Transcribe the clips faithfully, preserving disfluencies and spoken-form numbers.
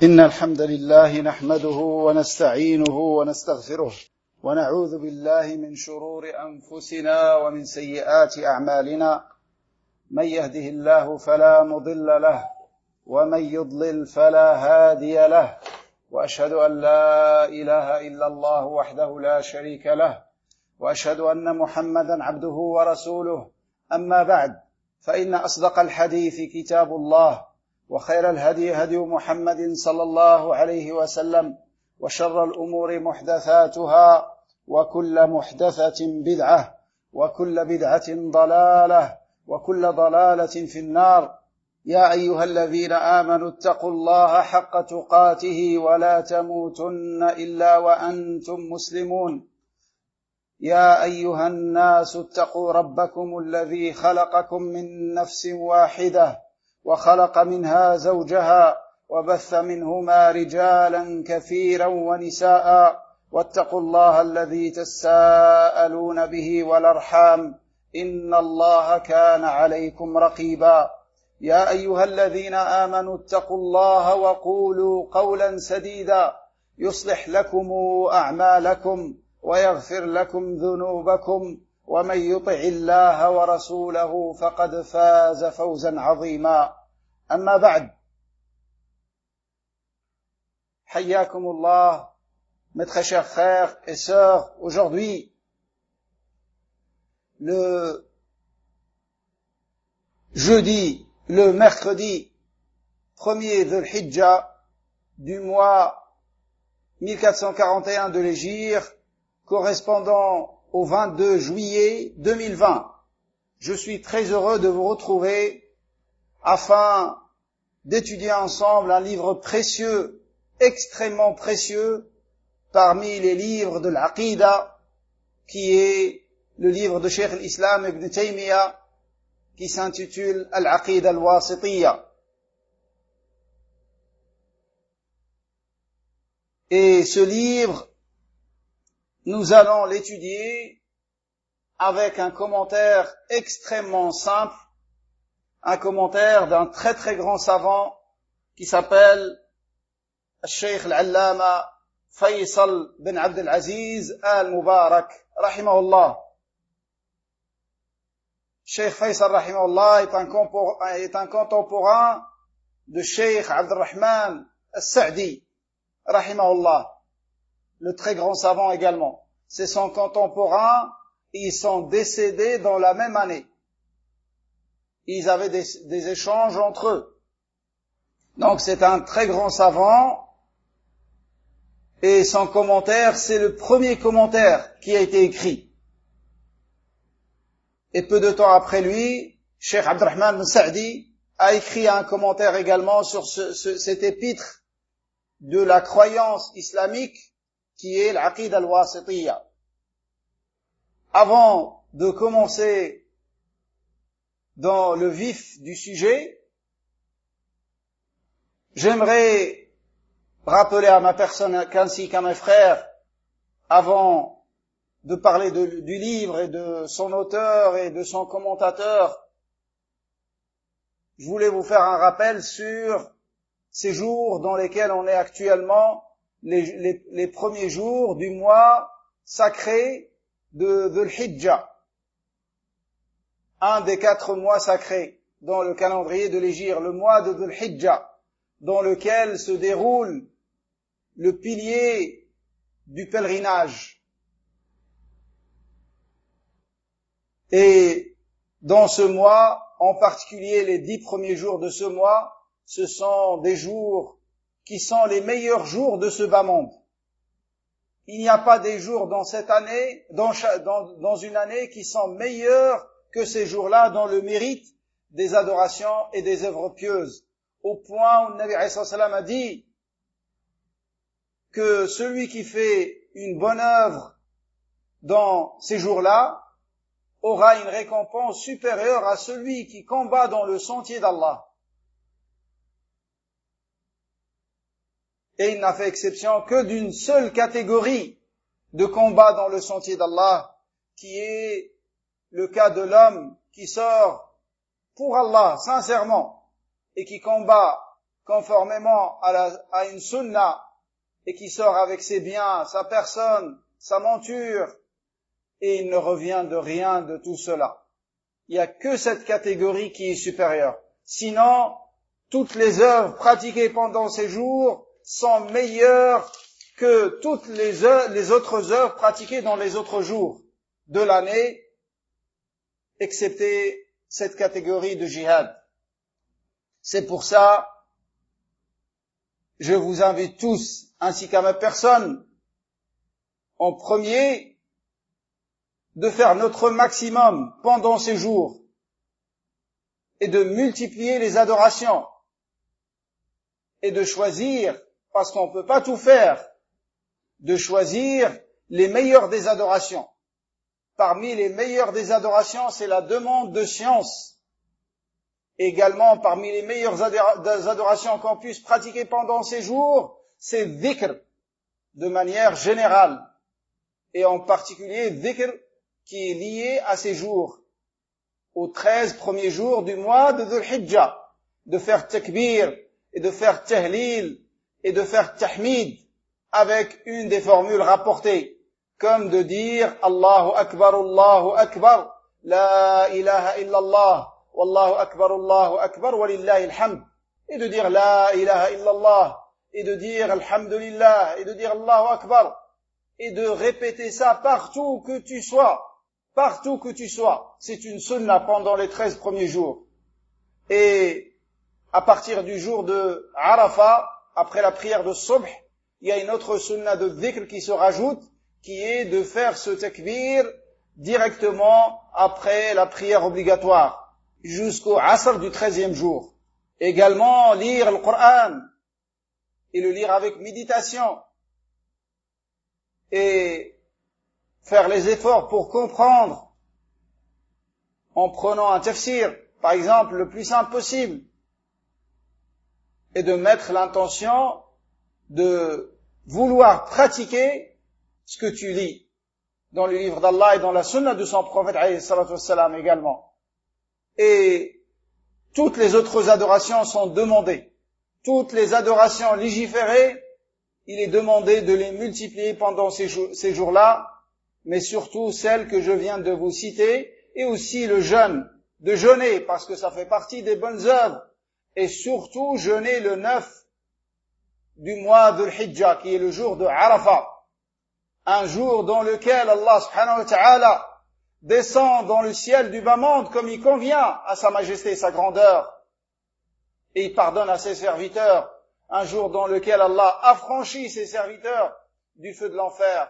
إن الحمد لله نحمده ونستعينه ونستغفره ونعوذ بالله من شرور أنفسنا ومن سيئات أعمالنا من يهده الله فلا مضل له ومن يضلل فلا هادي له وأشهد أن لا إله إلا الله وحده لا شريك له وأشهد أن محمدا عبده ورسوله أما بعد فإن أصدق الحديث كتاب الله وخير الهدي هدي محمد صلى الله عليه وسلم وشر الأمور محدثاتها وكل محدثة بدعة وكل بدعة ضلالة وكل ضلالة في النار. يا أيها الذين آمنوا اتقوا الله حق تقاته ولا تموتن إلا وأنتم مسلمون. يا أيها الناس اتقوا ربكم الذي خلقكم من نفس واحدة وخلق منها زوجها وبث منهما رجالا كثيرا ونساء واتقوا الله الذي تساءلون به والأرحام إن الله كان عليكم رقيبا. يا أيها الذين آمنوا اتقوا الله وقولوا قولا سديدا يصلح لكم أعمالكم ويغفر لكم ذنوبكم ومن يطع الله ورسوله فقد فاز فوزا عظيما. أما بعد، حياكم الله mes très chers frères et sœurs. Aujourd'hui, le jeudi, le mercredi premier Dhul Hijjah du mois mille quatre cent quarante et un de l'Hégire, correspondant au vingt-deux juillet deux mille vingt. Je suis très heureux de vous retrouver afin d'étudier ensemble un livre précieux, extrêmement précieux, parmi les livres de l'Aqida, qui est le livre de Cheikh al-Islam Ibn Taymiyyah, qui s'intitule Al-Aqida al-Wasitiyya. Et ce livre, nous allons l'étudier avec un commentaire extrêmement simple, un commentaire d'un très très grand savant qui s'appelle Cheikh al-Allama Faisal bin Abdel Aziz al-Mubarak, rahimahullah. Cheikh Faisal, rahimahullah, est un, est un contemporain de Cheikh Abdurrahman al-Sa'di, rahimahullah, le très grand savant également. C'est son contemporain, ils sont décédés dans la même année. Ils avaient des, des échanges entre eux. Donc c'est un très grand savant, et son commentaire, c'est le premier commentaire qui a été écrit. Et peu de temps après lui, Cheikh Abdurrahman bin Sa'di a écrit un commentaire également sur ce, ce, cet épître de la croyance islamique qui est l'Aqida al-Wasitiyya. Avant de commencer dans le vif du sujet, j'aimerais rappeler à ma personne ainsi qu'à mes frères, avant de parler de, du livre et de son auteur et de son commentateur, je voulais vous faire un rappel sur ces jours dans lesquels on est actuellement, les, les, les premiers jours du mois sacré de Dhul Hijjah, un des quatre mois sacrés dans le calendrier de l'Hégire, le mois de Dhul Hijjah, dans lequel se déroule le pilier du pèlerinage. Et dans ce mois, en particulier les dix premiers jours de ce mois, ce sont des jours qui sont les meilleurs jours de ce bas monde. Il n'y a pas des jours dans cette année, dans, dans, dans une année qui sont meilleurs que ces jours-là dans le mérite des adorations et des œuvres pieuses. Au point où le Nabi alayhi salam a dit que celui qui fait une bonne œuvre dans ces jours-là aura une récompense supérieure à celui qui combat dans le sentier d'Allah. Et il n'a fait exception que d'une seule catégorie de combat dans le sentier d'Allah, qui est le cas de l'homme qui sort pour Allah, sincèrement, et qui combat conformément à, la, à une sunna et qui sort avec ses biens, sa personne, sa monture, et il ne revient de rien de tout cela. Il n'y a que cette catégorie qui est supérieure. Sinon, toutes les œuvres pratiquées pendant ces jours sont meilleures que toutes les, œuvres, les autres œuvres pratiquées dans les autres jours de l'année, excepté cette catégorie de jihad. C'est pour ça, je vous invite tous, ainsi qu'à ma personne, en premier, de faire notre maximum pendant ces jours et de multiplier les adorations et de choisir, parce qu'on ne peut pas tout faire, de choisir les meilleures des adorations. Parmi les meilleures des adorations, c'est la demande de science. Également, parmi les meilleures adorations qu'on puisse pratiquer pendant ces jours, c'est dhikr, de manière générale. Et en particulier, dhikr qui est lié à ces jours, aux treize premiers jours du mois de Dhul Hijjah, de faire takbir, et de faire tahlil, et de faire tahmid, avec une des formules rapportées, comme de dire Allahu Akbar, Allahu Akbar, La ilaha illallah, Wallahu Akbar, Allahu Akbar, Walillahi alhamd, et de dire La ilaha illallah, et de dire Alhamdulillah, et de dire Allahu Akbar, et de répéter ça partout que tu sois, partout que tu sois. C'est une sunna pendant les treize premiers jours. Et à partir du jour de Arafat, après la prière de Subh, il y a une autre sunna de dhikr qui se rajoute, qui est de faire ce takbir directement après la prière obligatoire, jusqu'au Asr du treizième jour. Également, lire le Coran, et le lire avec méditation, et faire les efforts pour comprendre, en prenant un tafsir, par exemple, le plus simple possible, et de mettre l'intention de vouloir pratiquer ce que tu lis dans le livre d'Allah et dans la sunna de son prophète alayhi salatu wassalam également. Et toutes les autres adorations sont demandées. Toutes les adorations légiférées, il est demandé de les multiplier pendant ces, jours, ces jours-là, mais surtout celles que je viens de vous citer, et aussi le jeûne, de jeûner, parce que ça fait partie des bonnes œuvres, et surtout jeûner le neuf du mois de l'Hijjah, qui est le jour de Arafat, un jour dans lequel Allah subhanahu wa ta'ala descend dans le ciel du bas monde comme il convient à sa majesté et sa grandeur, et il pardonne à ses serviteurs, un jour dans lequel Allah affranchit ses serviteurs du feu de l'enfer,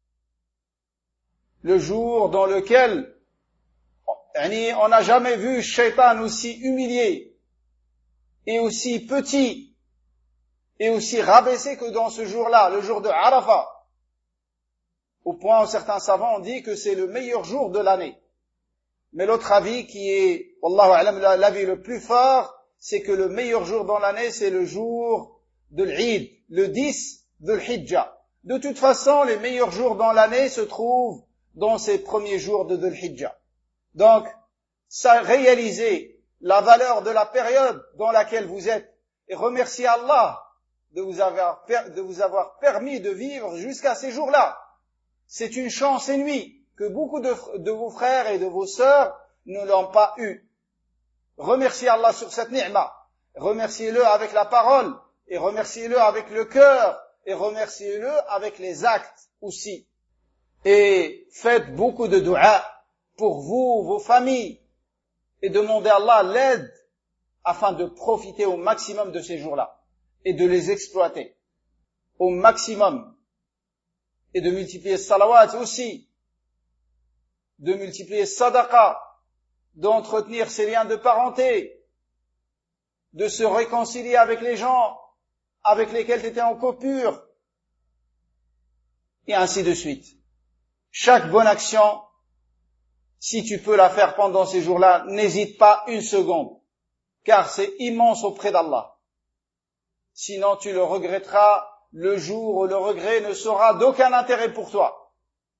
le jour dans lequel on n'a jamais vu Shaitan aussi humilié et aussi petit et aussi rabaissé que dans ce jour-là, le jour de Arafat, au point où certains savants ont dit que c'est le meilleur jour de l'année. Mais l'autre avis qui est, wallahu a'lam, l'avis le plus fort, c'est que le meilleur jour dans l'année, c'est le jour de l'Eid, le dix de l'Hijjah. De toute façon, les meilleurs jours dans l'année se trouvent dans ces premiers jours de l'Hijjah. Donc, ça réaliser la valeur de la période dans laquelle vous êtes et remercier Allah de vous avoir, de vous avoir permis de vivre jusqu'à ces jours-là. C'est une chance inouïe que beaucoup de, de vos frères et de vos sœurs ne l'ont pas eu. Remerciez Allah sur cette ni'ma. Remerciez-le avec la parole, et remerciez-le avec le cœur, et remerciez-le avec les actes aussi. Et faites beaucoup de dua pour vous, vos familles, et demandez à Allah l'aide afin de profiter au maximum de ces jours-là, et de les exploiter au maximum, et de multiplier salawat aussi, de multiplier sadaqa, d'entretenir ses liens de parenté, de se réconcilier avec les gens avec lesquels tu étais en coupure, et ainsi de suite. Chaque bonne action, si tu peux la faire pendant ces jours-là, n'hésite pas une seconde, car c'est immense auprès d'Allah. Sinon tu le regretteras le jour où le regret ne sera d'aucun intérêt pour toi.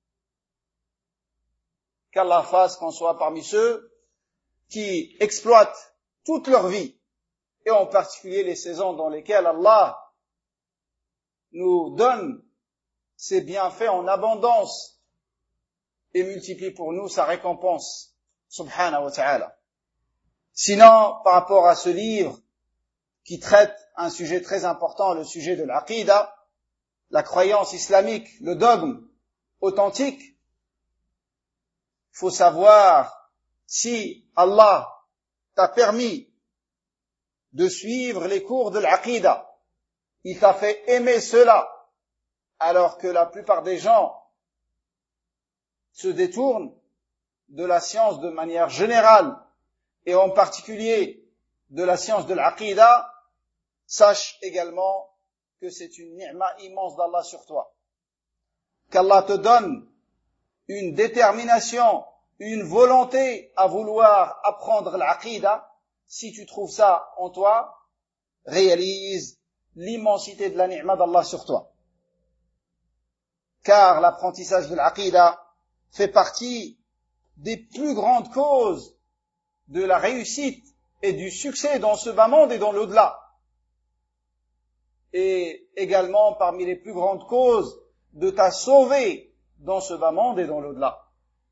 Qu'Allah fasse qu'on soit parmi ceux qui exploitent toute leur vie et en particulier les saisons dans lesquelles Allah nous donne ses bienfaits en abondance et multiplie pour nous sa récompense, subhanahu wa ta'ala. Sinon, par rapport à ce livre qui traite un sujet très important, le sujet de l'aqida, la croyance islamique, le dogme authentique, il faut savoir si Allah t'a permis de suivre les cours de l'aqida, il t'a fait aimer cela, alors que la plupart des gens se détournent de la science de manière générale, et en particulier de la science de l'aqida, sache également que c'est une ni'ma immense d'Allah sur toi. Qu'Allah te donne une détermination, une volonté à vouloir apprendre l'aqida. Si tu trouves ça en toi, réalise l'immensité de la ni'ma d'Allah sur toi. Car l'apprentissage de l'aqida fait partie des plus grandes causes de la réussite et du succès dans ce bas monde et dans l'au-delà. Et également parmi les plus grandes causes de t'a sauvé dans ce bas monde et dans l'au-delà.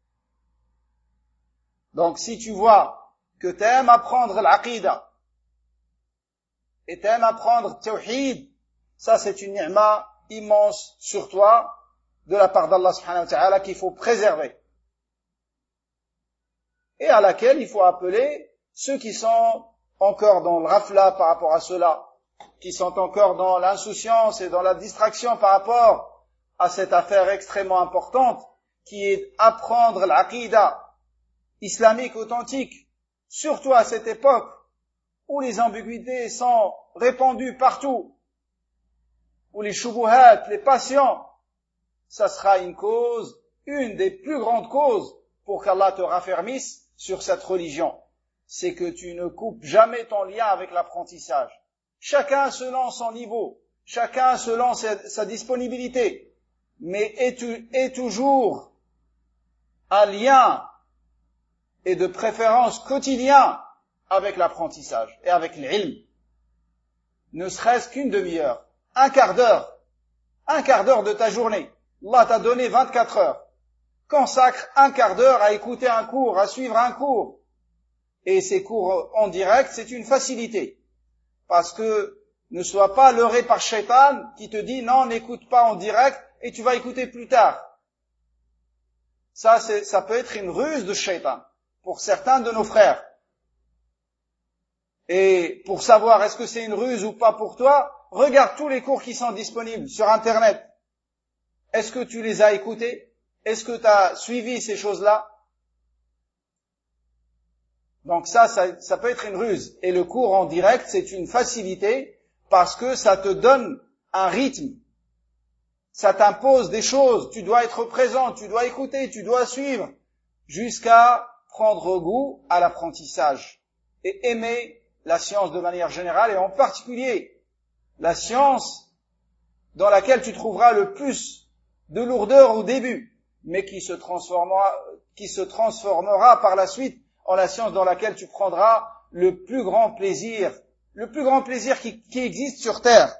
Donc si tu vois que t'aimes apprendre l'aqida et t'aimes apprendre tawhid, ça c'est une ni'ma immense sur toi de la part d'Allah subhanahu wa ta'ala qu'il faut préserver et à laquelle il faut appeler ceux qui sont encore dans le rafla par rapport à cela, qui sont encore dans l'insouciance et dans la distraction par rapport à cette affaire extrêmement importante qui est apprendre l'aqida islamique authentique, surtout à cette époque où les ambiguïtés sont répandues partout, où les shubuhat, les passions, ça sera une cause, une des plus grandes causes pour qu'Allah te raffermisse sur cette religion. C'est que tu ne coupes jamais ton lien avec l'apprentissage. Chacun selon son niveau, chacun selon sa, sa disponibilité, mais est, est toujours un lien et de préférence quotidien avec l'apprentissage et avec l'ilm. Ne serait-ce qu'une demi-heure, un quart d'heure, un quart d'heure de ta journée. Allah t'a donné vingt-quatre heures. Consacre un quart d'heure à écouter un cours, à suivre un cours. Et ces cours en direct, c'est une facilité. Parce que ne sois pas leurré par Shaitan qui te dit non, n'écoute pas en direct et tu vas écouter plus tard. Ça, c'est, ça peut être une ruse de Shaitan pour certains de nos frères. Et pour savoir est-ce que c'est une ruse ou pas pour toi, regarde tous les cours qui sont disponibles sur Internet. Est-ce que tu les as écoutés? Est-ce que tu as suivi ces choses-là? Donc ça, ça, ça peut être une ruse. Et le cours en direct, c'est une facilité parce que ça te donne un rythme. Ça t'impose des choses. Tu dois être présent, tu dois écouter, tu dois suivre jusqu'à prendre goût à l'apprentissage et aimer la science de manière générale et en particulier la science dans laquelle tu trouveras le plus de lourdeur au début, mais qui se transformera, qui se transformera par la suite en la science dans laquelle tu prendras le plus grand plaisir, le plus grand plaisir qui, qui existe sur terre.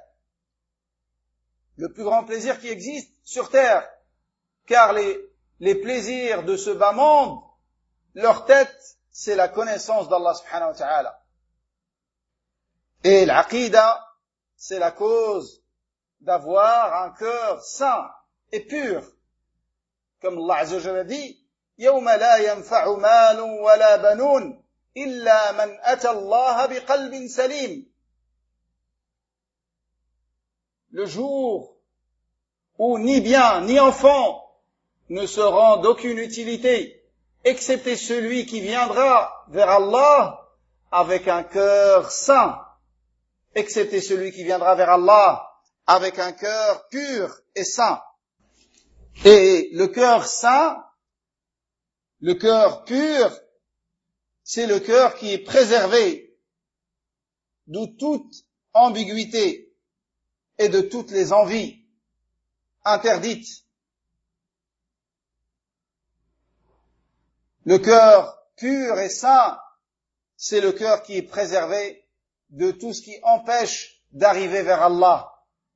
Le plus grand plaisir qui existe sur terre. Car les, les plaisirs de ce bas monde, leur tête, c'est la connaissance d'Allah subhanahu wa ta'ala. Et l'aqida, c'est la cause d'avoir un cœur sain et pur. Comme Allah Azza wa Jalla dit, يوم لا ينفع مال ولا بنون إلا من أتى الله بقلب سليم. Le jour où ni bien ni enfant ne seront d'aucune utilité, excepté celui qui viendra vers Allah avec un cœur sain, excepté celui qui viendra vers Allah avec un cœur pur et sain. Et le cœur sain, le cœur pur, c'est le cœur qui est préservé de toute ambiguïté et de toutes les envies interdites. Le cœur pur et sain, c'est le cœur qui est préservé de tout ce qui empêche d'arriver vers Allah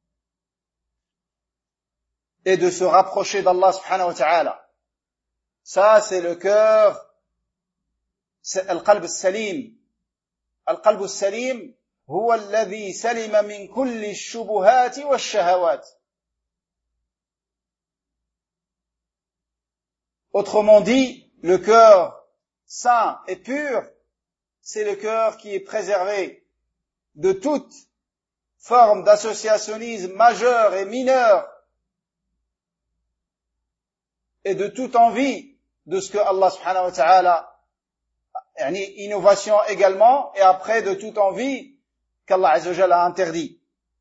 et de se rapprocher d'Allah subhanahu wa ta'ala. Ça, c'est le cœur, c'est al-qalb al-salim. Al-qalb al-salim huwa alladhi salima min kulli ash-shubuhati wash-shahawat. Autrement dit, le cœur saint et pur, c'est le cœur qui est préservé de toute forme d'associationnisme majeur et mineur et de toute envie de ce que Allah subhanahu wa ta'ala, innovation également, et après de toute envie qu'Allah azza wa jalla a interdit.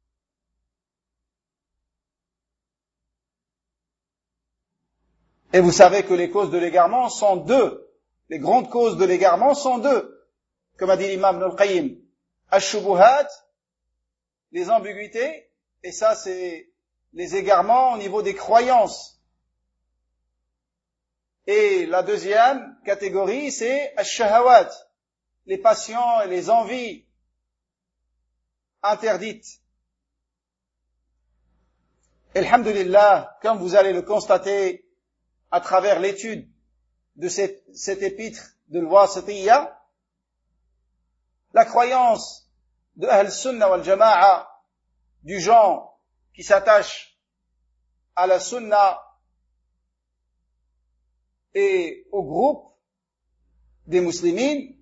Et vous savez que les causes de l'égarement sont deux. Les grandes causes de l'égarement sont deux. Comme a dit l'imam Ibn al-Qayyim. Ash-shubuhat, les ambiguïtés, et ça c'est les égarements au niveau des croyances. Et la deuxième catégorie, c'est ash-shahawat, les passions et les envies interdites. Et alhamdulillah, comme vous allez le constater à travers l'étude de cette, cette épître de l'Wasitiyya, la croyance de Ahl Sunnah wal Jama'a, du genre qui s'attache à la Sunnah et au groupe des musulmans,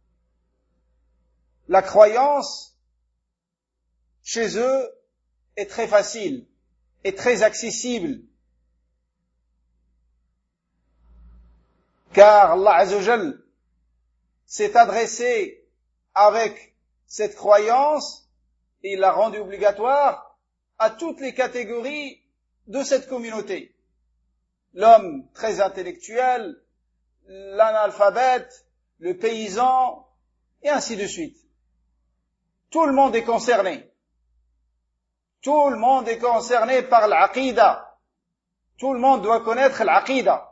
la croyance chez eux est très facile et très accessible. Car Allah Azza wa Jal s'est adressé avec cette croyance et il l'a rendue obligatoire à toutes les catégories de cette communauté. L'homme très intellectuel, l'analphabète, le paysan, et ainsi de suite. Tout le monde est concerné. Tout le monde est concerné par l'aqida. Tout le monde doit connaître l'aqida.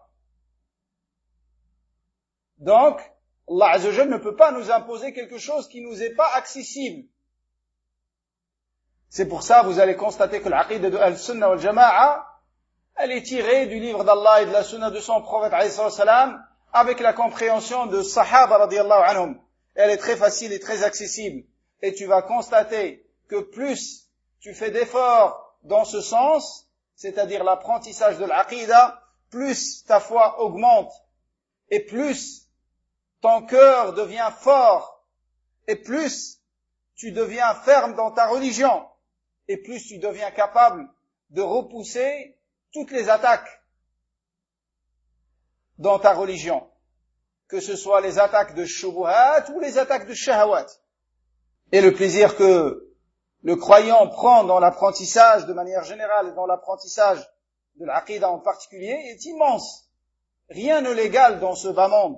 Donc, Allah Azza wa Jal ne peut pas nous imposer quelque chose qui nous est pas accessible. C'est pour ça, vous allez constater que l'aqida de Al-Sunnah wal Jama'a, elle est tirée du livre d'Allah et de la Sunnah de son prophète alayhi salam, avec la compréhension de Sahaba radiyallahu anhum. Elle est très facile et très accessible. Et tu vas constater que plus tu fais d'efforts dans ce sens, c'est-à-dire l'apprentissage de l'aqida, plus ta foi augmente et plus ton cœur devient fort, et plus tu deviens ferme dans ta religion, et plus tu deviens capable de repousser toutes les attaques dans ta religion, que ce soit les attaques de shubuhat ou les attaques de shahawat. Et le plaisir que le croyant prend dans l'apprentissage de manière générale et dans l'apprentissage de l'aqida en particulier est immense. Rien ne l'égale dans ce bas monde.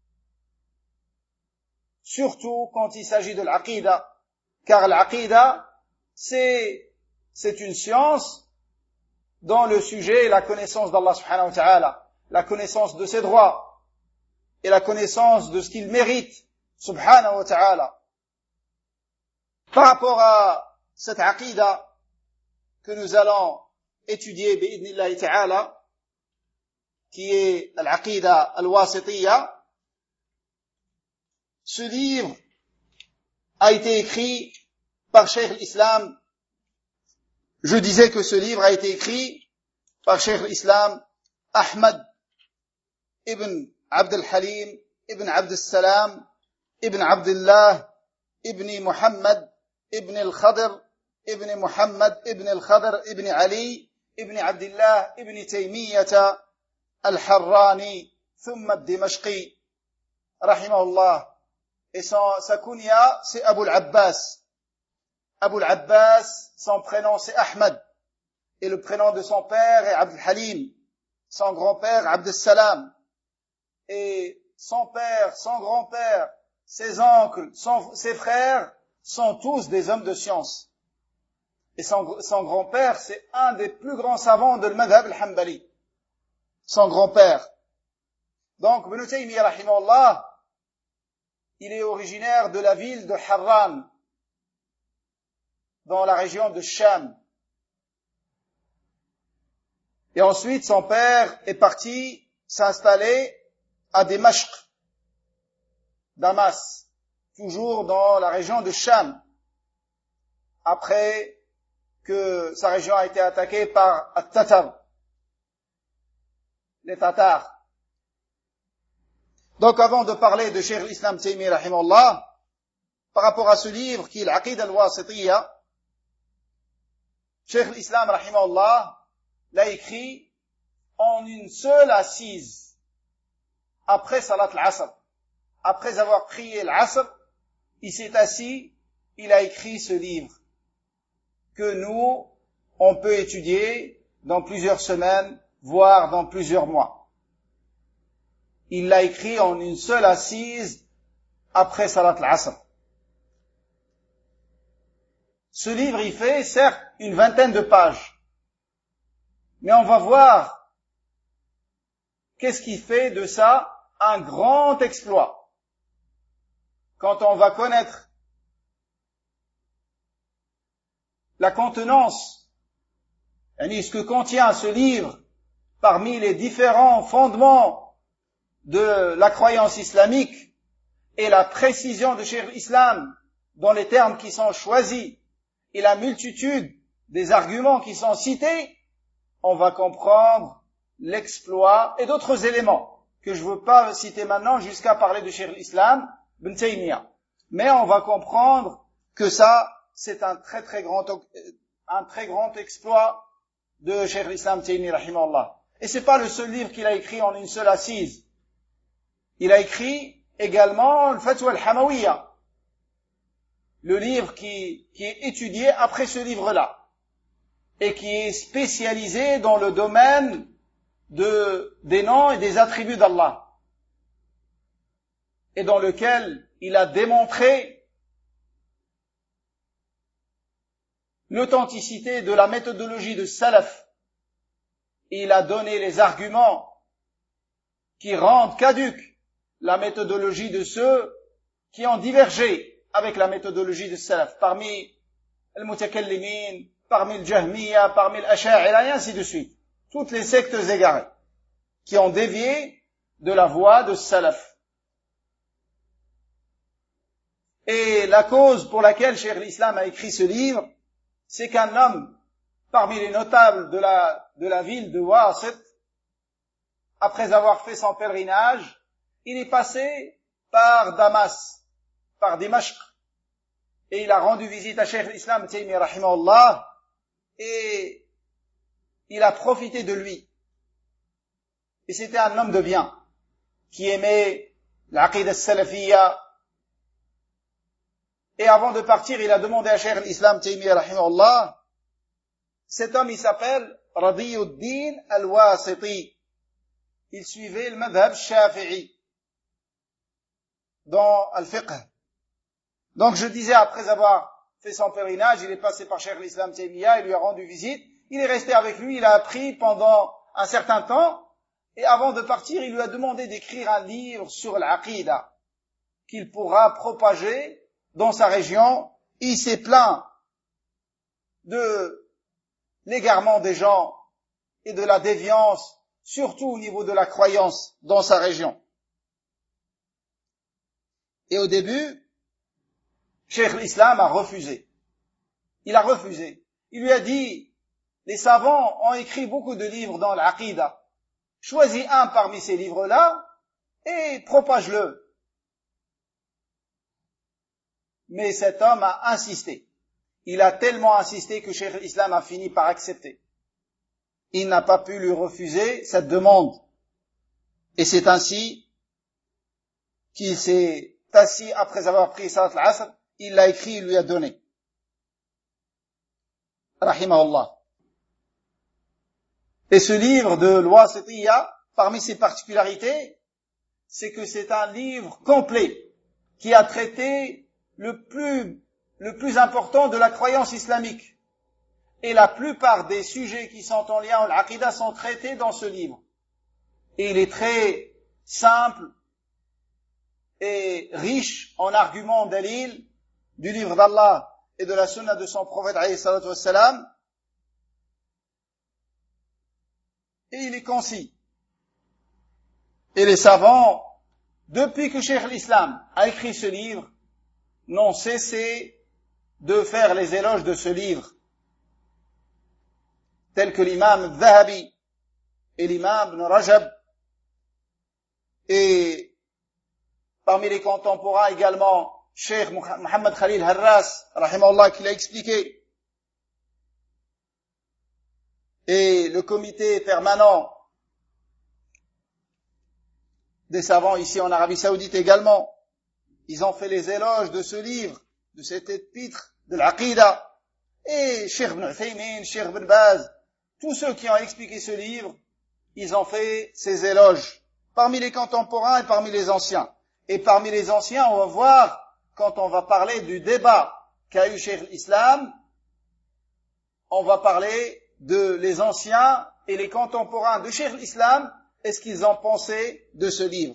Surtout quand il s'agit de l'aqida, car l'aqida, c'est, c'est une science dont le sujet est la connaissance d'Allah subhanahu wa ta'ala, la connaissance de ses droits, et la connaissance de ce qu'il mérite, subhanahu wa ta'ala. Par rapport à cette aqida que nous allons étudier, bi'idnillahi ta'ala, qui est l'aqida al-wasitiyya, ce livre a été écrit par Cheikh l'Islam. Je disais que ce livre a été écrit par Cheikh l'Islam Ahmad ibn Abd al-Halim, ibn Abd al-Salam, ibn Abdullah, ibn Muhammad, ibn al-Khadr, ibn Muhammad, ibn al-Khadr, ibn Ali, ibn Abdullah, ibn Taymiyyah al-Harrani, thumma al-Dimashqi, rahimahullah. Et son, sa kunya, c'est Abu al-Abbas. Abu al-Abbas, son prénom c'est Ahmad. Et le prénom de son père est Abd al-Halim. Son grand-père, Abd al-Salam. Et son père, son grand-père, ses oncles, son, ses frères, sont tous des hommes de science. Et son, son grand-père, c'est un des plus grands savants de l'Madhab al-Hanbali. Son grand-père. Donc, Ibn Taymiyyah, rahimahullah, il est originaire de la ville de Harran, dans la région de Sham. Et ensuite, son père est parti s'installer à Dimashq, Damas, toujours dans la région de Sham, après que sa région a été attaquée par At-Tatar, les Tatars. Donc avant de parler de Cheikh l'Islam Taymi rahimahullah, par rapport à ce livre qui est l'Aqida al-Wasitiyya, Cheikh l'Islam rahimahullah l'a écrit en une seule assise, après Salat al-Asr. Après avoir prié l'Asr, il s'est assis, il a écrit ce livre que nous, on peut étudier dans plusieurs semaines, voire dans plusieurs mois. Il l'a écrit en une seule assise après Salat al-Asr. Ce livre, il fait certes une vingtaine de pages, mais on va voir qu'est-ce qui fait de ça un grand exploit. Quand on va connaître la contenance, ce que contient ce livre parmi les différents fondements de la croyance islamique et la précision de Cheikh l'Islam dans les termes qui sont choisis et la multitude des arguments qui sont cités, on va comprendre l'exploit et d'autres éléments que je ne veux pas citer maintenant jusqu'à parler de Cheikh l'Islam Ibn Taymiyyah. Mais on va comprendre que ça, c'est un très très grand, un très grand exploit de Cheikh l'Islam Taymi rahimahullah. Et c'est pas le seul livre qu'il a écrit en une seule assise. Il a écrit également le Fatwa al-Hamawiyya, le livre qui, qui est étudié après ce livre-là, et qui est spécialisé dans le domaine de, des noms et des attributs d'Allah, et dans lequel il a démontré l'authenticité de la méthodologie de Salaf, et il a donné les arguments qui rendent caduque la méthodologie de ceux qui ont divergé avec la méthodologie de Salaf, parmi les Mutakallimin, parmi le Jahmiya, parmi l'Asha'ira, et ainsi de suite. Toutes les sectes égarées qui ont dévié de la voie de Salaf. Et la cause pour laquelle Cheikh l'Islam a écrit ce livre, c'est qu'un homme, parmi les notables de la, de la ville de Wasit, après avoir fait son pèlerinage, il est passé par Damas, par Dimashq, et il a rendu visite à Cheikh l'Islam Taymi rahimahullah, et il a profité de lui. Et c'était un homme de bien, qui aimait l'aqid al-salafiyya. Et avant de partir, il a demandé à Cheikh l'Islam Taymi rahimahullah, cet homme il s'appelle Radiyuddin al-Wasiti. Il suivait le madhab shafi'i dans al-fiqh. Donc je disais, après avoir fait son pèlerinage, il est passé par Cheikh l'Islam Taymiyyah, il lui a rendu visite, il est resté avec lui, il a appris pendant un certain temps, et avant de partir, il lui a demandé d'écrire un livre sur l'aqida, qu'il pourra propager dans sa région. Il s'est plaint de l'égarement des gens et de la déviance, surtout au niveau de la croyance dans sa région. Et au début, Cheikh l'Islam a refusé. Il a refusé. Il lui a dit, les savants ont écrit beaucoup de livres dans l'aqida. Choisis un parmi ces livres-là et propage-le. Mais cet homme a insisté. Il a tellement insisté que Cheikh l'Islam a fini par accepter. Il n'a pas pu lui refuser cette demande. Et c'est ainsi qu'il s'est assis après avoir pris Salat al-Asr. Il l'a écrit, il lui a donné. Rahimahullah. Et ce livre de l'Wasitiyya, parmi ses particularités, c'est que c'est un livre complet qui a traité le plus, le plus important de la croyance islamique. Et la plupart des sujets qui sont en lien avec l'aqida sont traités dans ce livre. Et il est très simple et riche en arguments dalil du livre d'Allah et de la sunna de son prophète alayhi salatu wassalam, et il est concis. Et les savants, depuis que Cheikh l'Islam a écrit ce livre, n'ont cessé de faire les éloges de ce livre, tels que l'imam Zahabi et l'imam Ibn Rajab, et parmi les contemporains également, Cheikh Mohammed Khalil Harras, rahimahullah, qui l'a expliqué, et le comité permanent des savants ici en Arabie Saoudite également, ils ont fait les éloges de ce livre, de cet épître de l'Aqida, et Cheikh Ibn Uthaymin, Cheikh Ibn Baz, tous ceux qui ont expliqué ce livre, ils ont fait ces éloges, parmi les contemporains et parmi les anciens. Et parmi les anciens, on va voir, quand on va parler du débat qu'a eu Cheikh l'Islam, on va parler de les anciens et les contemporains de Cheikh l'Islam, et ce qu'ils ont pensé de ce livre.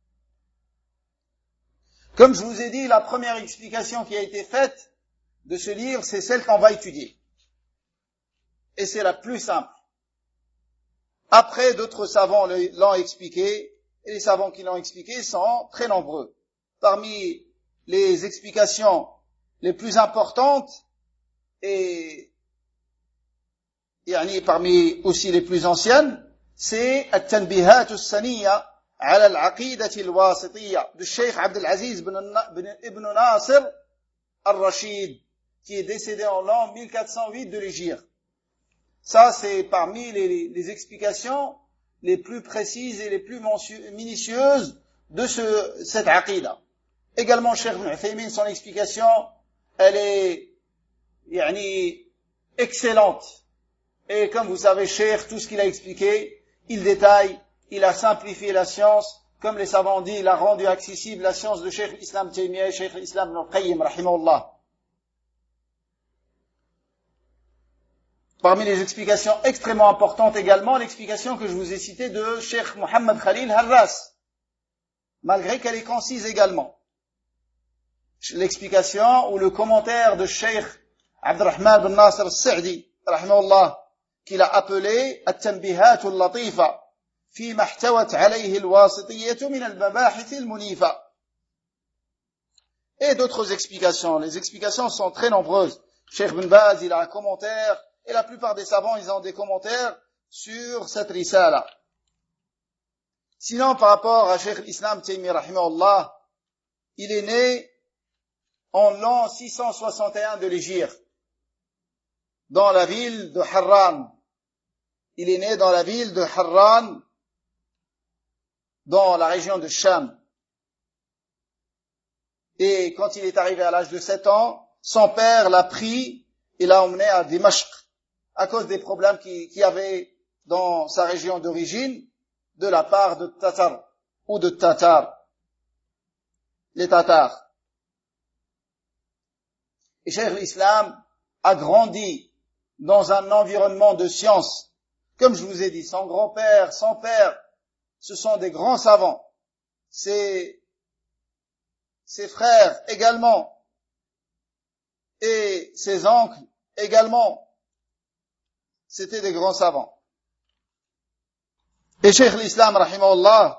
Comme je vous ai dit, la première explication qui a été faite de ce livre, c'est celle qu'on va étudier. Et c'est la plus simple. Après, d'autres savants l'ont expliqué, et les savants qui l'ont expliqué sont très nombreux. Parmi les explications les plus importantes, et yani, parmi aussi les plus anciennes, c'est At-Tanbihat As-Saniyya ala al-Aqidah al-Wasitiyya du Cheikh Abdel Aziz ibn Nasir al-Rashid, qui est décédé en l'an mille quatre cent huit de l'Hégire. Ça, c'est parmi les, les explications les plus précises et les plus minutieuses de ce, cette aqidah. Également, Cheikh Ibn Uthaymin, son explication, elle est yani, excellente. Et comme vous savez, Cheikh, tout ce qu'il a expliqué, il détaille, il a simplifié la science, comme les savants disent, il a rendu accessible la science de Cheikh l'Islam Taymiyyah et Cheikh l'Islam Ibn Qayyim, rahimahullah. Parmi les explications extrêmement importantes également, l'explication que je vous ai citée de Cheikh Mohammed Khalil Harras, malgré qu'elle est concise également. L'explication ou le commentaire de Cheikh Abdurrahman bin Nasir al-Sa'di, rahimahullah, qu'il a appelé At-Tanbihat al-Latifa fi mahtawat alayhi al-wasitiyyah min al-mabahith al-munifa. Et d'autres explications. Les explications sont très nombreuses. Cheikh Ibn Baz, il a un commentaire, et la plupart des savants, ils ont des commentaires sur cette risala. Sinon, par rapport à Cheikh l'Islam Taymiyyah, rahimahullah, il est né en l'an six cent soixante et un de l'Hégire, dans la ville de Harran. Il est né dans la ville de Harran, dans la région de Sham. Et quand il est arrivé à l'âge de sept ans, son père l'a pris et l'a emmené à Dimashq, à cause des problèmes qu'il y avait dans sa région d'origine, de la part de Tatars, ou de Tatars, les Tatars. Et Cheikh l'Islam a grandi dans un environnement de science. Comme je vous ai dit, son grand-père, son père, ce sont des grands savants. Ses, ses frères également, et ses oncles également, c'était des grands savants. Et Cheikh l'Islam, rahimahullah,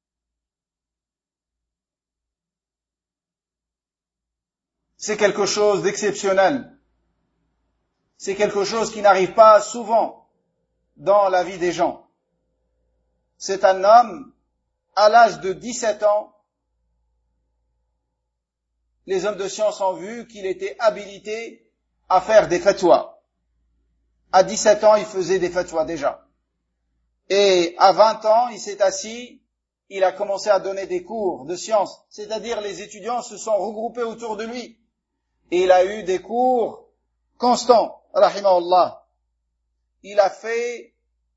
c'est quelque chose d'exceptionnel. C'est quelque chose qui n'arrive pas souvent dans la vie des gens. C'est un homme, à l'âge de dix-sept ans, les hommes de science ont vu qu'il était habilité à faire des fatwas. À dix-sept ans, il faisait des fatwas déjà. Et à vingt ans, il s'est assis, il a commencé à donner des cours de science. C'est-à-dire, les étudiants se sont regroupés autour de lui. Et il a eu des cours constants, rahimahullah. Il a fait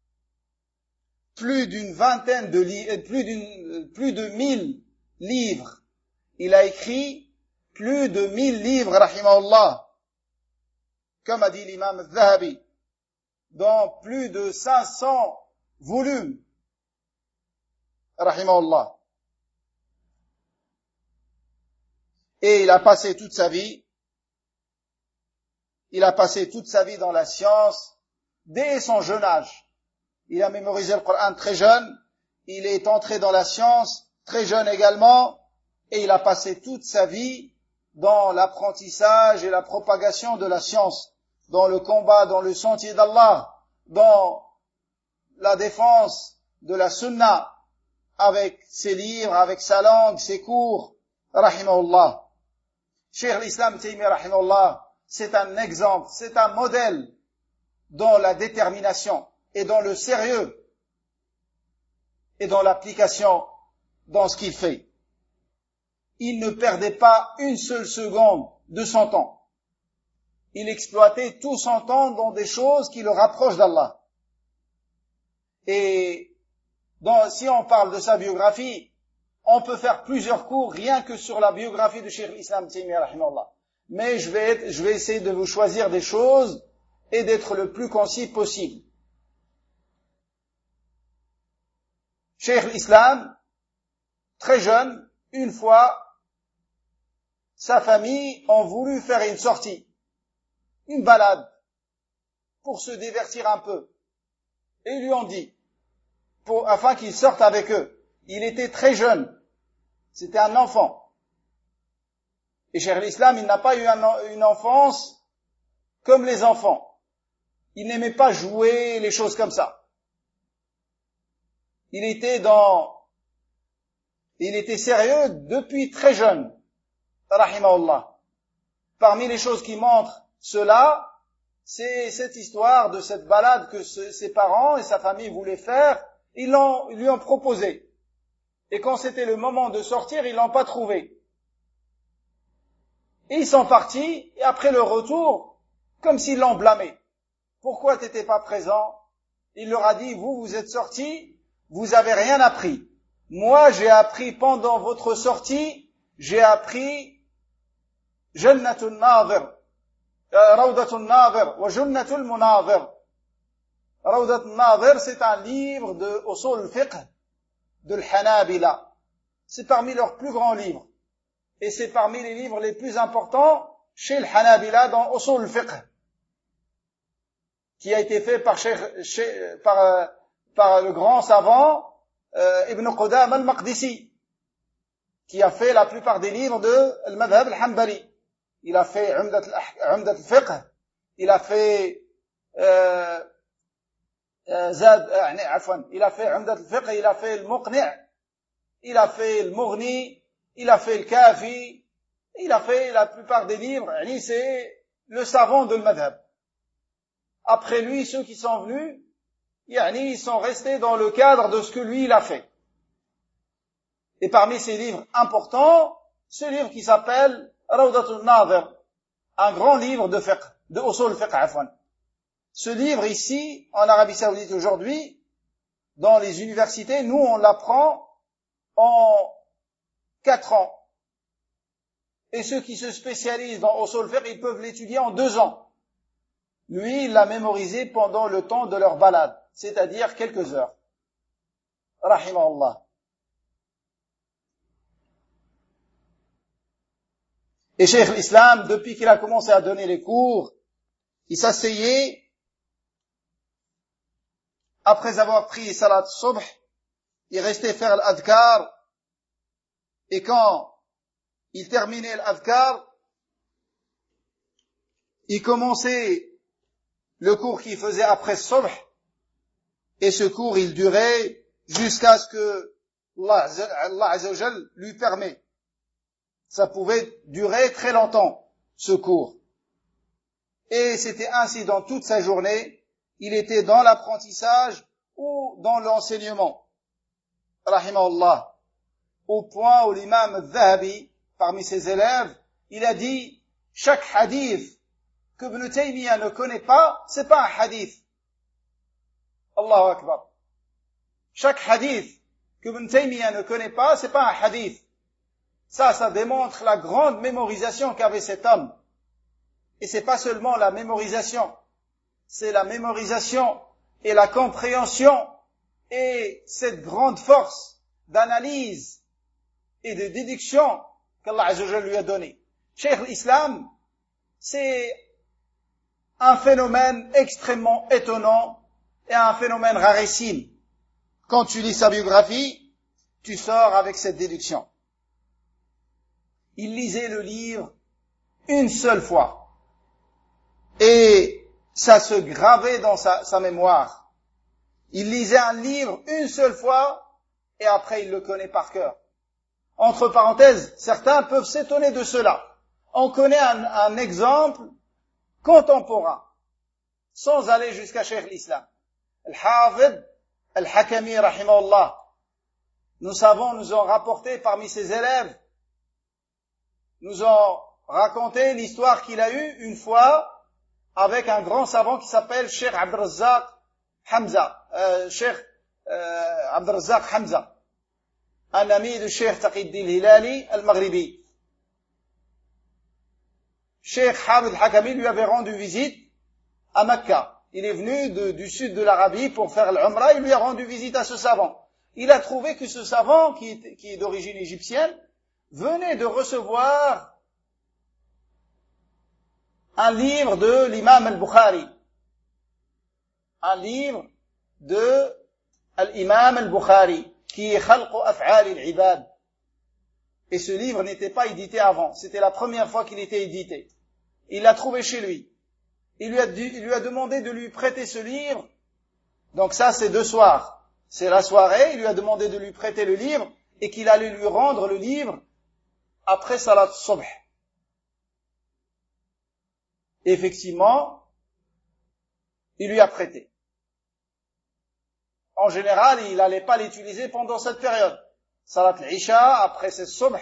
plus d'une vingtaine de livres, plus d'une, plus de mille livres. Il a écrit plus de mille livres, rahimahullah. Comme a dit l'imam Zahabi, dans plus de cinq cents volumes, rahimahullah. Et il a passé toute sa vie Il a passé toute sa vie dans la science, dès son jeune âge. Il a mémorisé le Coran très jeune, il est entré dans la science très jeune également, et il a passé toute sa vie dans l'apprentissage et la propagation de la science, dans le combat, dans le sentier d'Allah, dans la défense de la sunna, avec ses livres, avec sa langue, ses cours, rahimahullah. Cheikh l'Islam Taymi, rahimahullah, c'est un exemple, c'est un modèle dans la détermination et dans le sérieux et dans l'application dans ce qu'il fait. Il ne perdait pas une seule seconde de son temps. Il exploitait tout son temps dans des choses qui le rapprochent d'Allah. Et dans, si on parle de sa biographie, on peut faire plusieurs cours rien que sur la biographie de Cheikh l'Islam Taymi, rahimahullah. Mais je vais, être, je vais essayer de vous choisir des choses et d'être le plus concis possible. Cheikh l'Islam, très jeune, une fois, sa famille ont voulu faire une sortie, une balade, pour se divertir un peu. Et ils lui ont dit, pour, afin qu'il sorte avec eux. Il était très jeune, c'était un enfant. Et Cheikh l'Islam, il n'a pas eu un, une enfance comme les enfants. Il n'aimait pas jouer les choses comme ça. Il était dans, il était sérieux depuis très jeune, rahimahullah. Parmi les choses qui montrent cela, c'est cette histoire de cette balade que ses parents et sa famille voulaient faire. Ils, l'ont, ils lui ont proposé. Et quand c'était le moment de sortir, ils l'ont pas trouvé. Et ils sont partis, et après le retour, comme s'ils l'ont blâmé. Pourquoi t'étais pas présent? Il leur a dit, vous, vous êtes sortis, vous avez rien appris. Moi, j'ai appris pendant votre sortie, j'ai appris Jannatul Nazir, Rawdatul Nazir, wa Jannatul Munazir. Rawdatul Nazir, c'est un livre de Usul al-Fiqh, de l'Hanabila. C'est parmi leurs plus grands livres. Et c'est parmi les livres les plus importants chez le Hanabila dans Usul al-Fiqh, qui a été fait par, Cheikh, Cheikh, par, par le grand savant euh, Ibn Qudam al-Maqdisi, qui a fait la plupart des livres de al-Madhab al-Hanbali. Il a fait Umdat al-Fiqh, il a fait euh, Zad, euh, il a fait Umdat al-Fiqh, il a fait le Muqni', il a fait le Mughni, il a fait le Kafi, il a fait la plupart des livres. C'est le savant de l'Madhab. Après lui, ceux qui sont venus, ils sont restés dans le cadre de ce que lui il a fait. Et parmi ces livres importants, ce livre qui s'appelle Rawdatul Nazir, un grand livre de fiqh, de usul fiqh afwan. Ce livre ici, en Arabie Saoudite aujourd'hui, dans les universités, nous on l'apprend en quatre ans. Et ceux qui se spécialisent dans usul fiqh, ils peuvent l'étudier en deux ans. Lui, il l'a mémorisé pendant le temps de leur balade, c'est-à-dire quelques heures. Rahimahullah. Et Cheikh l'Islam, depuis qu'il a commencé à donner les cours, il s'asseyait, après avoir pris Salat Subh, il restait faire l'adhkar, et quand il terminait l'adhkar, il commençait le cours qu'il faisait après Subh, et ce cours il durait jusqu'à ce que Allah, Allah Azza wa Jal lui permet. Ça pouvait durer très longtemps, ce cours. Et c'était ainsi dans toute sa journée. Il était dans l'apprentissage ou dans l'enseignement. Rahimahullah. Au point où l'imam al-Dhahabi, parmi ses élèves, il a dit, chaque hadith que Ibn Taymiyyah ne connaît pas, c'est pas un hadith. Allahu Akbar. Chaque hadith que Ibn Taymiyyah ne connaît pas, c'est pas un hadith. Ça, ça démontre la grande mémorisation qu'avait cet homme. Et c'est pas seulement la mémorisation, c'est la mémorisation et la compréhension et cette grande force d'analyse et de déduction qu'Allah Azza wa Jalla lui a donnée. Cheikh l'Islam, c'est un phénomène extrêmement étonnant et un phénomène rarissime. Quand tu lis sa biographie, tu sors avec cette déduction. Il lisait le livre une seule fois et ça se gravait dans sa, sa mémoire. Il lisait un livre une seule fois et après il le connaît par cœur. Entre parenthèses, certains peuvent s'étonner de cela. On connaît un, un exemple contemporain, sans aller jusqu'à Cheikh l'Islam. Al-Hafid Al-Hakami, rahimahullah. Nous savons, nous ont rapporté parmi ses élèves, nous ont raconté l'histoire qu'il a eue une fois avec un grand savant qui s'appelle Cheikh Abdurrazzaq Hamza, euh, Cheikh euh, Abdurrazzaq Hamza, un ami de Cheikh Taqiyuddin Hilali al-Maghribi. Cheikh Hafid Al-Hakami lui avait rendu visite à Mecca. Il est venu de, du sud de l'Arabie pour faire l'Umrah, il lui a rendu visite à ce savant. Il a trouvé que ce savant, qui est, qui est d'origine égyptienne, venait de recevoir un livre de l'imam al-Bukhari. Un livre de l'imam al-Bukhari, qui est Khalqu Af'al al-Ibad. Et ce livre n'était pas édité avant. C'était la première fois qu'il était édité. Il l'a trouvé chez lui. Il lui a, il lui a demandé de lui prêter ce livre. Donc ça, c'est deux soirs. C'est la soirée. Il lui a demandé de lui prêter le livre et qu'il allait lui rendre le livre après Salat Subh. Effectivement, il lui a prêté. En général, il n'allait pas l'utiliser pendant cette période. Salat al-Isha, après c'est Subh.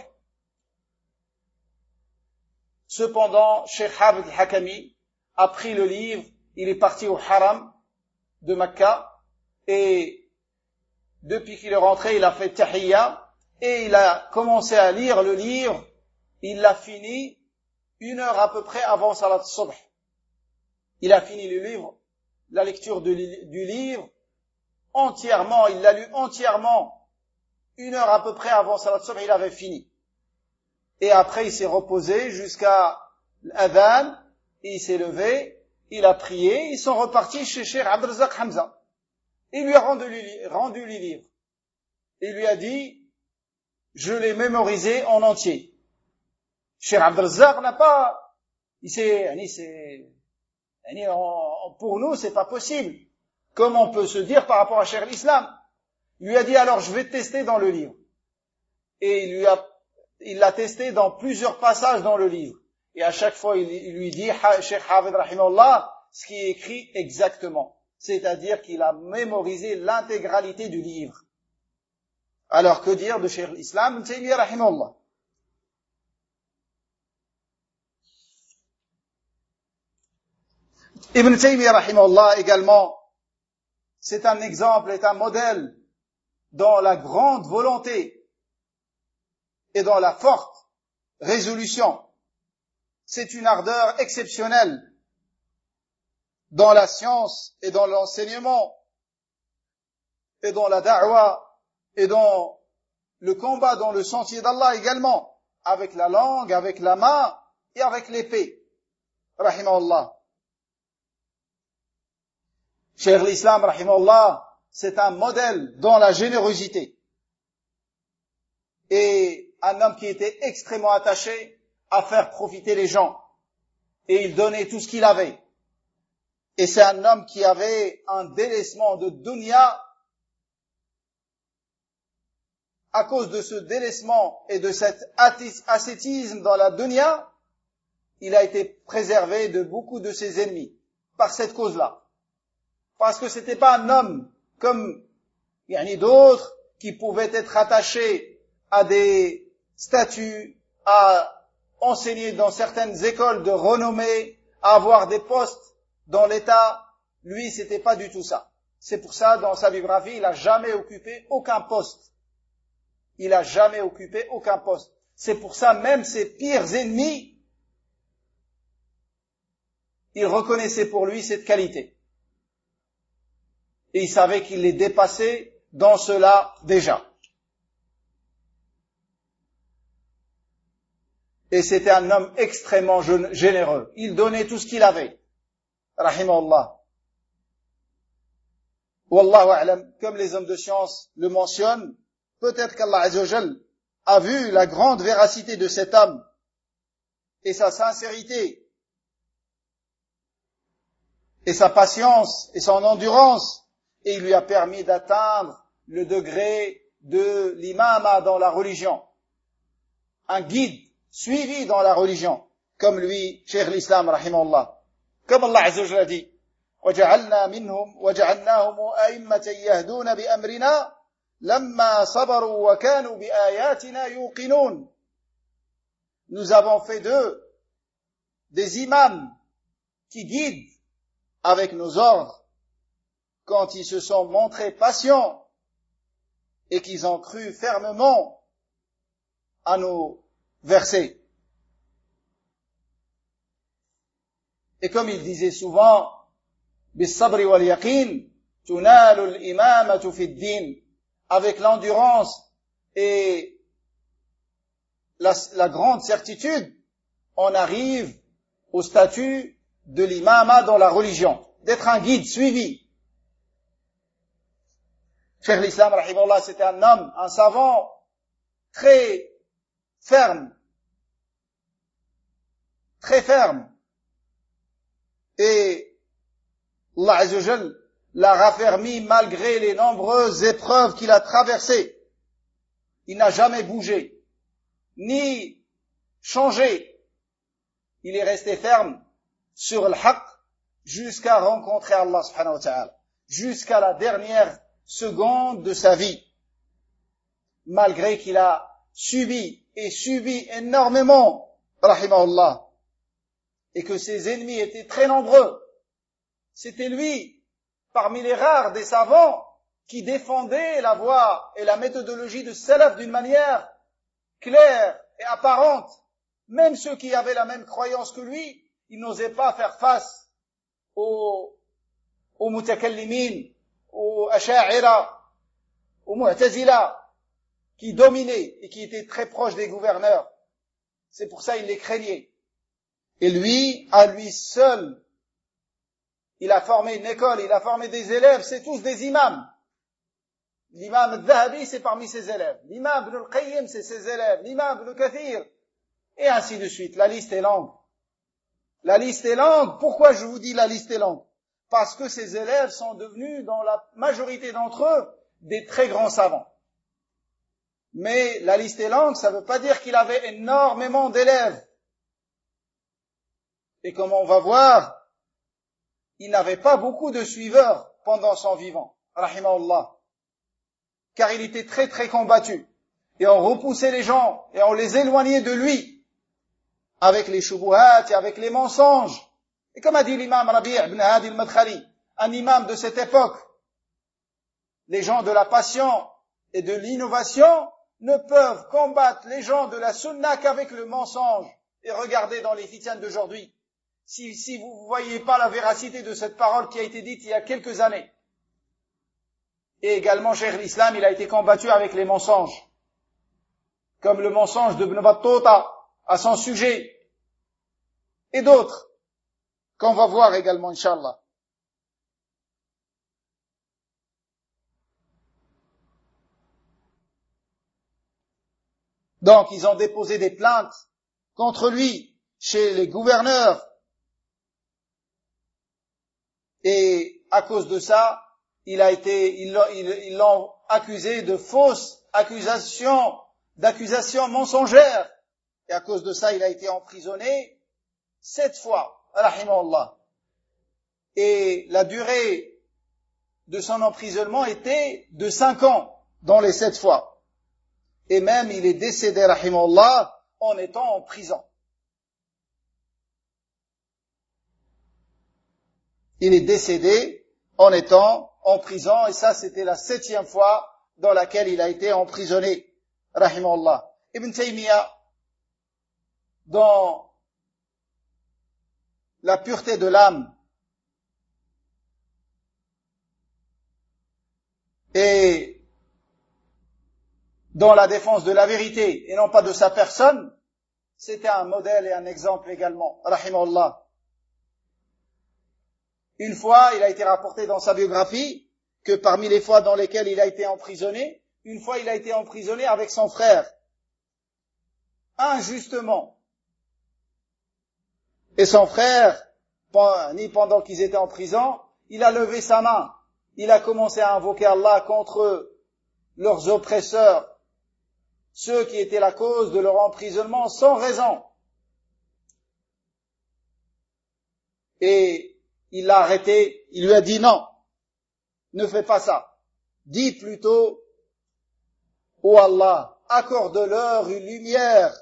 Cependant, Cheikh Hafid Al-Hakami a pris le livre, il est parti au haram de Mecca, et depuis qu'il est rentré, il a fait tahiyya, et il a commencé à lire le livre, il l'a fini une heure à peu près avant Salat Subh. Il a fini le livre, la lecture du, du livre, entièrement, il l'a lu entièrement, une heure à peu près avant Salat Subh, il avait fini. Et après, il s'est reposé jusqu'à l'adhan, il s'est levé, il a prié, ils sont repartis chez Cheikh Abdurrazzaq Hamza. Il lui a rendu, rendu le livre. Il lui a dit, je l'ai mémorisé en entier. Cheikh Abdurrazzaq n'a pas, il s'est, c'est, pour nous, c'est pas possible. Comment on peut se dire par rapport à Cheikh l'Islam? Il lui a dit, alors je vais tester dans le livre. Et il lui a, il l'a testé dans plusieurs passages dans le livre. Et à chaque fois, il, il lui dit, Cheikh Hafid rahimahullah, ce qui est écrit exactement. C'est-à-dire qu'il a mémorisé l'intégralité du livre. Alors que dire de Cheikh l'Islam, Ibn Taymiyyah rahimahullah? Ibn Taymiyyah rahimahullah également, c'est un exemple, est un modèle dans la grande volonté et dans la forte résolution. C'est une ardeur exceptionnelle dans la science et dans l'enseignement et dans la da'wa et dans le combat dans le sentier d'Allah également, avec la langue, avec la main et avec l'épée. Rahimahullah. Cheikh l'Islam, rahimahullah, c'est un modèle dans la générosité. Et un homme qui était extrêmement attaché à faire profiter les gens. Et il donnait tout ce qu'il avait. Et c'est un homme qui avait un délaissement de dunya. À cause de ce délaissement et de cet ascétisme dans la dunya, il a été préservé de beaucoup de ses ennemis. Par cette cause-là. Parce que c'était pas un homme comme il y en a d'autres qui pouvaient être attachés à des statuts, à enseigner dans certaines écoles de renommée, à avoir des postes dans l'État. Lui, c'était pas du tout ça. C'est pour ça, dans sa biographie, il a jamais occupé aucun poste. Il a jamais occupé aucun poste. C'est pour ça, même ses pires ennemis, ils reconnaissaient pour lui cette qualité. Et il savait qu'il les dépassait dans cela déjà. Et c'était un homme extrêmement généreux. Il donnait tout ce qu'il avait. rahimahullah. Wallahu a'lam, comme les hommes de science le mentionnent, peut-être qu'Allah Azza wa Jal a vu la grande véracité de cet homme et sa sincérité et sa patience et son endurance, et il lui a permis d'atteindre le degré de l'imama dans la religion, un guide suivi dans la religion, comme lui, Cheikh l'Islam rahimahullah. Comme Allah Azza wa Jalla dit, وَجَعَلْنَا مِنْهُمْ وَجَعَلْنَاهُمْ أَئِمَّةً يَهْدُونَ بِأَمْرِنَا لَمَّا صَبَرُوا وَكَانُوا بِآيَاتِنَا يُوقِنُونَ. Nous avons fait d'eux des imams qui guident avec nos ordres quand ils se sont montrés patients et qu'ils ont cru fermement à nos versets. Et comme il disait souvent, بالصبر واليقين تنال الإمامة في الدين, avec l'endurance et la, la grande certitude, on arrive au statut de l'imama dans la religion, d'être un guide suivi. Cheikh l'Islam rahimahullah, c'était un homme, un savant très ferme, très ferme, et Allah Azza wa Jal l'a raffermi malgré les nombreuses épreuves qu'il a traversées. Il n'a jamais bougé, ni changé. Il est resté ferme sur le haqq jusqu'à rencontrer Allah subhanahu wa ta'ala, jusqu'à la dernière seconde de sa vie. Malgré qu'il a subi et subi énormément, rahimahullah, et que ses ennemis étaient très nombreux. C'était lui, parmi les rares des savants, qui défendait la voie et la méthodologie de salaf d'une manière claire et apparente. Même ceux qui avaient la même croyance que lui, ils n'osaient pas faire face aux, aux mutakallimin, aux asha'ira, aux mu'tazila, qui dominaient et qui étaient très proches des gouverneurs. C'est pour ça qu'ils les craignaient. Et lui, à lui seul, il a formé une école, il a formé des élèves, c'est tous des imams. L'imam al-Dhahabi, c'est parmi ses élèves. L'imam Ibn al-Qayyim, c'est ses élèves. L'imam Ibn Kathir. Et ainsi de suite. La liste est longue. La liste est longue. Pourquoi je vous dis la liste est longue? Parce que ces élèves sont devenus, dans la majorité d'entre eux, des très grands savants. Mais la liste est longue, ça ne veut pas dire qu'il avait énormément d'élèves. Et comme on va voir, il n'avait pas beaucoup de suiveurs pendant son vivant, rahimahullah, car il était très très combattu, et on repoussait les gens, et on les éloignait de lui, avec les shubuhat et avec les mensonges. Et comme a dit l'imam Rabi' ibn Hadi al-Madkhali, un imam de cette époque, les gens de la passion et de l'innovation ne peuvent combattre les gens de la sunna qu'avec le mensonge. Et regardez dans les fityanes d'aujourd'hui, si, si vous ne voyez pas la véracité de cette parole qui a été dite il y a quelques années. Et également, Cheikh l'Islam, il a été combattu avec les mensonges. Comme le mensonge de Ibn Battuta à son sujet. Et d'autres, qu'on va voir également, Inch'Allah. Donc, ils ont déposé des plaintes contre lui chez les gouverneurs. Et à cause de ça, il a été, ils l'ont, ils l'ont accusé de fausses accusations, d'accusations mensongères. Et à cause de ça, il a été emprisonné sept fois, rahimahullah. Et la durée de son emprisonnement était de cinq ans dans les sept fois. Et même il est décédé, rahimahullah, en étant en prison. Il est décédé en étant en prison, et ça c'était la septième fois dans laquelle il a été emprisonné, rahimahullah. Ibn Taymiyyah, dans la pureté de l'âme et dans la défense de la vérité et non pas de sa personne, c'était un modèle et un exemple également, rahimahullah. Une fois, il a été rapporté dans sa biographie que parmi les fois dans lesquelles il a été emprisonné, une fois il a été emprisonné avec son frère, injustement. Et son frère, ni pendant qu'ils étaient en prison, il a levé sa main, il a commencé à invoquer Allah contre leurs oppresseurs, ceux qui étaient la cause de leur emprisonnement sans raison. Et il l'a arrêté, il lui a dit non, ne fais pas ça. Dis plutôt, ô Allah, accorde-leur une lumière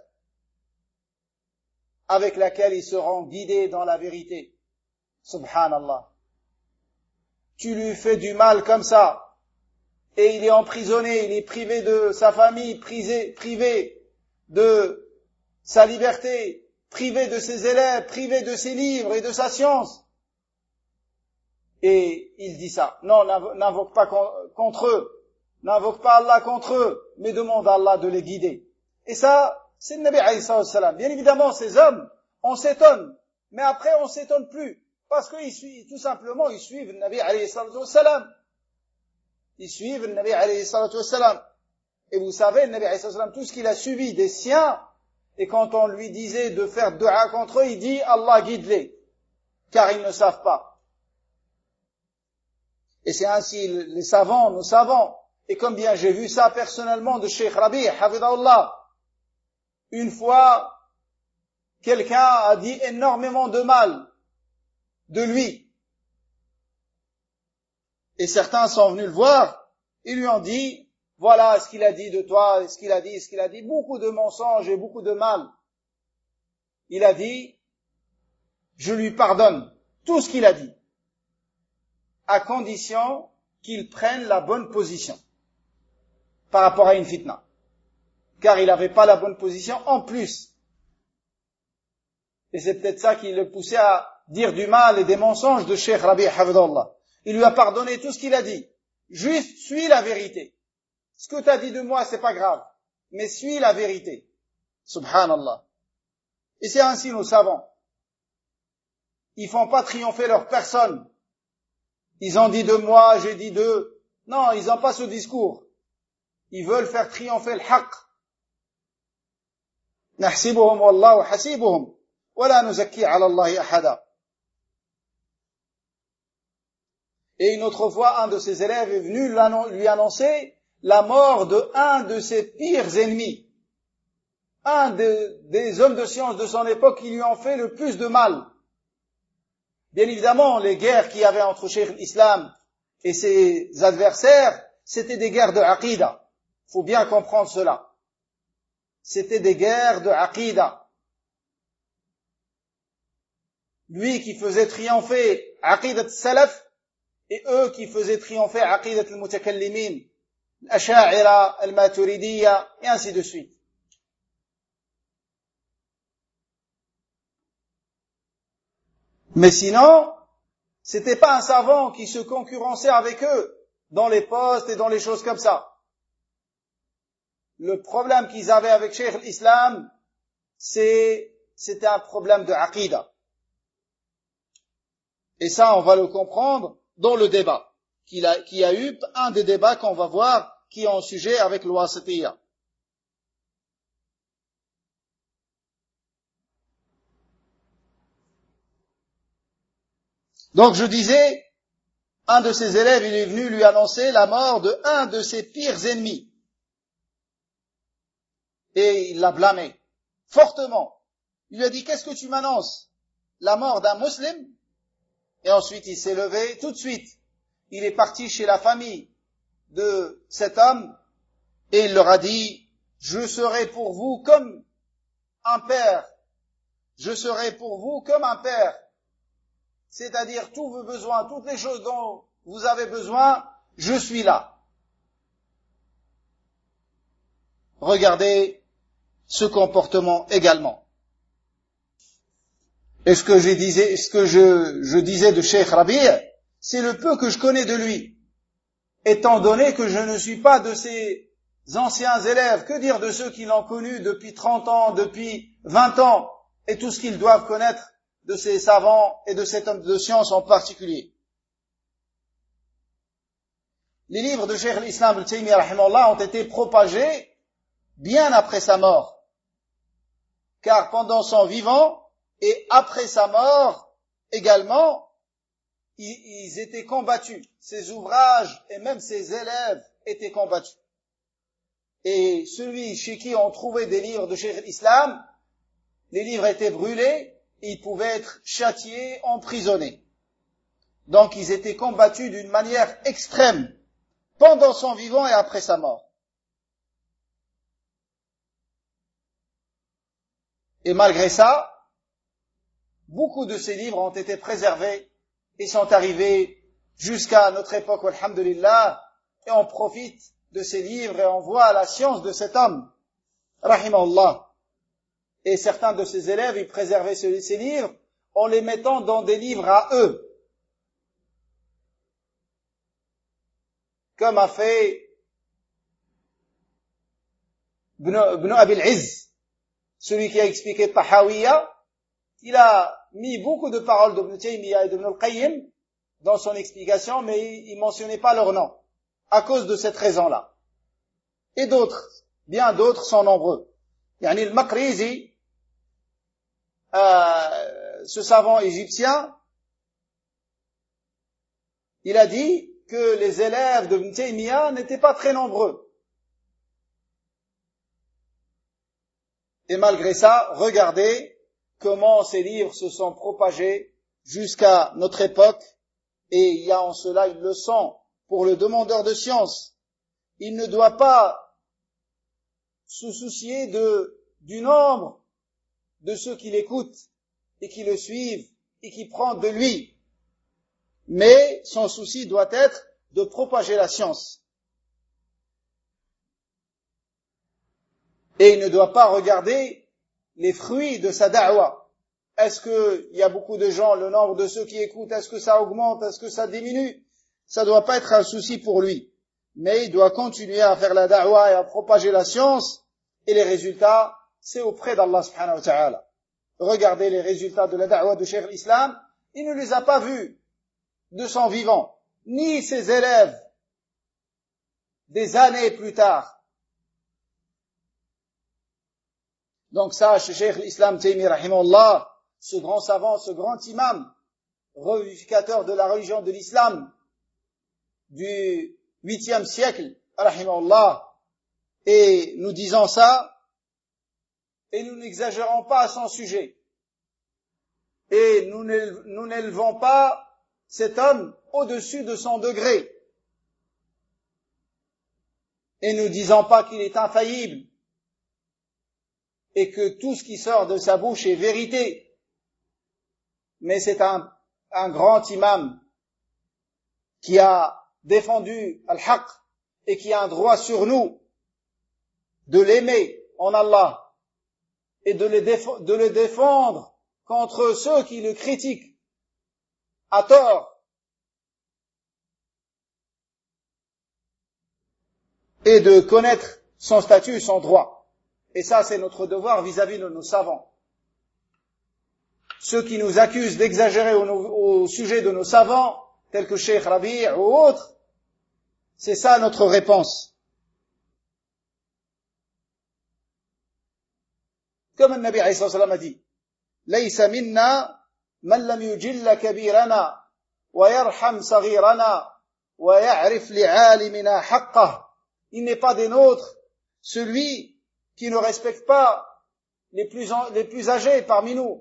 avec laquelle ils seront guidés dans la vérité. Subhanallah. Tu lui fais du mal comme ça, et il est emprisonné, il est privé de sa famille, privé, privé de sa liberté, privé de ses élèves, privé de ses livres et de sa science. Et il dit ça. Non, n'invoque pas contre eux, n'invoque pas Allah contre eux, mais demande à Allah de les guider. Et ça, c'est le Nabi alayhi salam. Bien évidemment, ces hommes, on s'étonne, mais après on s'étonne plus, parce qu'ils suivent, tout simplement, ils suivent le Nabi alayhi salam. Ils suivent le Nabi alayhi salam. Et vous savez, le Nabi alayhi salam, tout ce qu'il a suivi des siens, et quand on lui disait de faire dua contre eux, il dit Allah guide-les, car ils ne savent pas. Et c'est ainsi les savants, nos savants. Et comme bien j'ai vu ça personnellement de Cheikh Rabi, hafidahullah. Une fois, quelqu'un a dit énormément de mal de lui. Et certains sont venus le voir, ils lui ont dit, voilà ce qu'il a dit de toi, ce qu'il a dit, ce qu'il a dit, beaucoup de mensonges et beaucoup de mal. Il a dit, je lui pardonne tout ce qu'il a dit, à condition qu'il prenne la bonne position par rapport à une fitna. Car il n'avait pas la bonne position en plus. Et c'est peut-être ça qui le poussait à dire du mal et des mensonges de Cheikh Rabi Hafidahullah. Il lui a pardonné tout ce qu'il a dit. Juste, suis la vérité. Ce que tu as dit de moi, c'est pas grave. Mais suis la vérité. Subhanallah. Et c'est ainsi nos savants. Ils font pas triompher leur personne. Ils ont dit de moi, j'ai dit d'eux. Non, ils n'ont pas ce discours. Ils veulent faire triompher le haqq. نحسبهم والله حسيبهم ولا نزكي على الله أحدا. Et une autre fois, un de ses élèves est venu lui annoncer la mort de un de ses pires ennemis. Un de, des hommes de science de son époque qui lui ont fait le plus de mal. Bien évidemment, les guerres qu'il y avait entre Cheikh l'Islam et ses adversaires, c'était des guerres de aqida. Il faut bien comprendre cela. C'était des guerres de aqida. Lui qui faisait triompher aqidat al-salaf et eux qui faisaient triompher aqidat al-mutakallimin, al-asha'ira, al-maturidiyya et ainsi de suite. Mais sinon, c'était pas un savant qui se concurrençait avec eux dans les postes et dans les choses comme ça. Le problème qu'ils avaient avec Cheikh l'Islam, c'est, c'était un problème de aqida. Et ça, on va le comprendre dans le débat qu'il a, qu'il y a eu, un des débats qu'on va voir qui est en sujet avec l'Wasitiyya. Donc je disais, un de ses élèves, il est venu lui annoncer la mort de un de ses pires ennemis. Et il l'a blâmé, fortement. Il lui a dit, qu'est-ce que tu m'annonces? La mort d'un musulman? Et ensuite il s'est levé, tout de suite. Il est parti chez la famille de cet homme, et il leur a dit, je serai pour vous comme un père. Je serai pour vous comme un père. C'est-à-dire, tous vos besoins, toutes les choses dont vous avez besoin, je suis là. Regardez ce comportement également. Et ce que je disais, ce que je, je disais de Cheikh Rabi', c'est le peu que je connais de lui. Étant donné que je ne suis pas de ses anciens élèves, que dire de ceux qui l'ont connu depuis trente ans, depuis vingt ans, et tout ce qu'ils doivent connaître de ces savants et de cet homme de science en particulier. Les livres de Cheikh l'Islam Ibn Taymiyyah rahimahullah ont été propagés bien après sa mort, car pendant son vivant et après sa mort également, ils étaient combattus. Ses ouvrages et même ses élèves étaient combattus. Et celui chez qui on trouvait des livres de Cheikh l'Islam, les livres étaient brûlés, et ils pouvaient être châtiés, emprisonnés. Donc ils étaient combattus d'une manière extrême, pendant son vivant et après sa mort. Et malgré ça, beaucoup de ces livres ont été préservés et sont arrivés jusqu'à notre époque, alhamdulillah, et on profite de ces livres et on voit la science de cet homme, rahimahullah. Et certains de ses élèves, ils préservaient ces livres en les mettant dans des livres à eux. Comme a fait Ibn Abil Izz, celui qui a expliqué Tahawiyya, il a mis beaucoup de paroles d'Ibn Taymiyyah et d'Ibn al-Qayyim dans son explication, mais il ne mentionnait pas leur nom, à cause de cette raison-là. Et d'autres, bien d'autres sont nombreux. Yani al-Maqrizi, euh, ce savant égyptien, il a dit que les élèves d'Ibn Taymiyyah n'étaient pas très nombreux. Et malgré ça, regardez comment ces livres se sont propagés jusqu'à notre époque, et il y a en cela une leçon pour le demandeur de science. Il ne doit pas se soucier de, du nombre de ceux qui l'écoutent et qui le suivent et qui prennent de lui. Mais son souci doit être de propager la science. Et il ne doit pas regarder les fruits de sa da'wa. Est-ce qu'il y a beaucoup de gens, le nombre de ceux qui écoutent, est-ce que ça augmente, est-ce que ça diminue? Ça ne doit pas être un souci pour lui. Mais il doit continuer à faire la da'wa et à propager la science. Et les résultats, c'est auprès d'Allah subhanahu wa ta'ala. Regardez les résultats de la da'wa de Cheikh l'Islam. Il ne les a pas vus de son vivant, ni ses élèves des années plus tard. Donc ça, Cheikh l'Islam Taymiyyah rahimahullah, ce grand savant, ce grand imam, revivificateur de la religion de l'islam du huitième siècle, rahimahullah, et nous disons ça, et nous n'exagérons pas à son sujet. Et nous n'élevons pas cet homme au-dessus de son degré. Et ne disons pas qu'il est infaillible, et que tout ce qui sort de sa bouche est vérité. Mais c'est un, un grand imam qui a défendu al-haq et qui a un droit sur nous de l'aimer en Allah et de le, déf- de le défendre contre ceux qui le critiquent à tort et de connaître son statut, son droit. Et ça, c'est notre devoir vis-à-vis de nos savants. Ceux qui nous accusent d'exagérer au, au sujet de nos savants, tels que Cheikh Rabi' ou autres, c'est ça notre réponse. Comme le Nabi alayhi salam a dit, لَيْسَ مِنَّا مَنْ لَمْ يُجِلَّ كَبِيرَنَا وَيَرْحَمْ صَغِيرَنَا وَيَعْرِفْ لِعَالِمِنَا حَقَّهُ. Il n'est pas des nôtres celui qui ne respecte pas les plus, les plus âgés parmi nous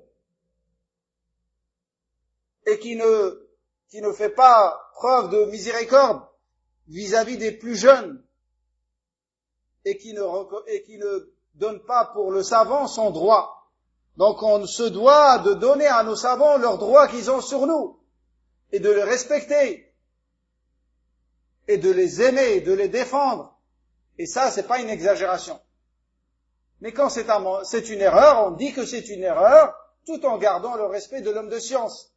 et qui ne, qui ne fait pas preuve de miséricorde vis-à-vis des plus jeunes et qui ne, et qui ne donne pas pour le savant son droit. Donc on se doit de donner à nos savants leurs droits qu'ils ont sur nous et de les respecter et de les aimer, de les défendre. Et ça, c'est pas une exagération. Mais quand c'est, un, c'est une erreur, on dit que c'est une erreur, tout en gardant le respect de l'homme de science.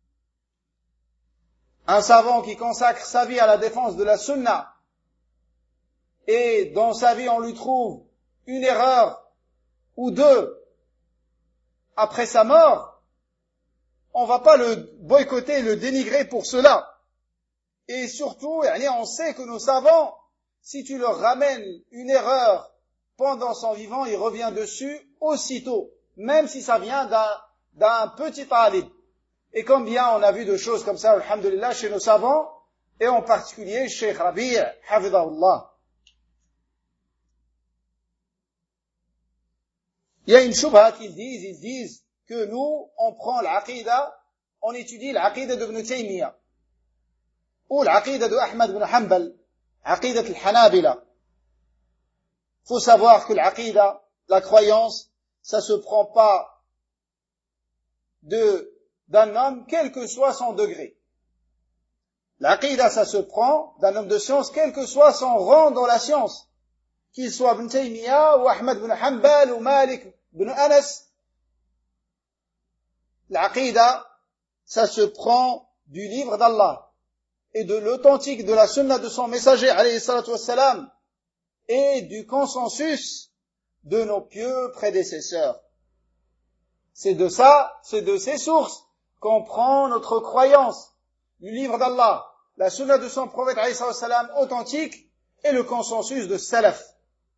Un savant qui consacre sa vie à la défense de la sunna, et dans sa vie on lui trouve une erreur ou deux après sa mort, on va pas le boycotter, le dénigrer pour cela. Et surtout, on sait que nos savants, si tu leur ramènes une erreur pendant son vivant, il revient dessus aussitôt, même si ça vient d'un, d'un petit talib. Et combien on a vu de choses comme ça, alhamdulillah, chez nos savants, et en particulier Cheikh Rabi', hafidahullah. Il y a une shubha qu'ils disent, ils disent que nous, on prend l'aqida, on étudie l'aqida d'Ibn Taymiyyah, ou l'aqida de Ahmad ibn Hanbal, aqida al-Hanabila. Faut savoir que l'aqida, la croyance, ça se prend pas de, d'un homme, quel que soit son degré. L'aqida, ça se prend d'un homme de science, quel que soit son rang dans la science. Qu'il soit Ibn Taymiyyah, ou Ahmad ibn Hanbal, ou Malik ibn Anas. L'aqida, ça se prend du livre d'Allah, et de l'authentique de la sunna de son messager, alayhi salatu wassalam, et du consensus de nos pieux prédécesseurs. C'est de ça, c'est de ces sources qu'on prend notre croyance, du livre d'Allah, la sunna de son prophète alayhi salatu wassalam authentique, et le consensus de salaf.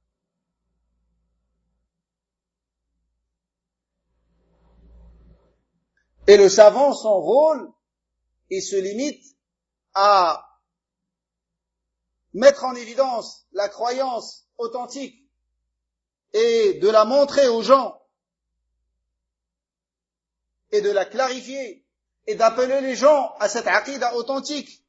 Et le savant, son rôle, il se limite à mettre en évidence la croyance authentique et de la montrer aux gens et de la clarifier et d'appeler les gens à cette aqida authentique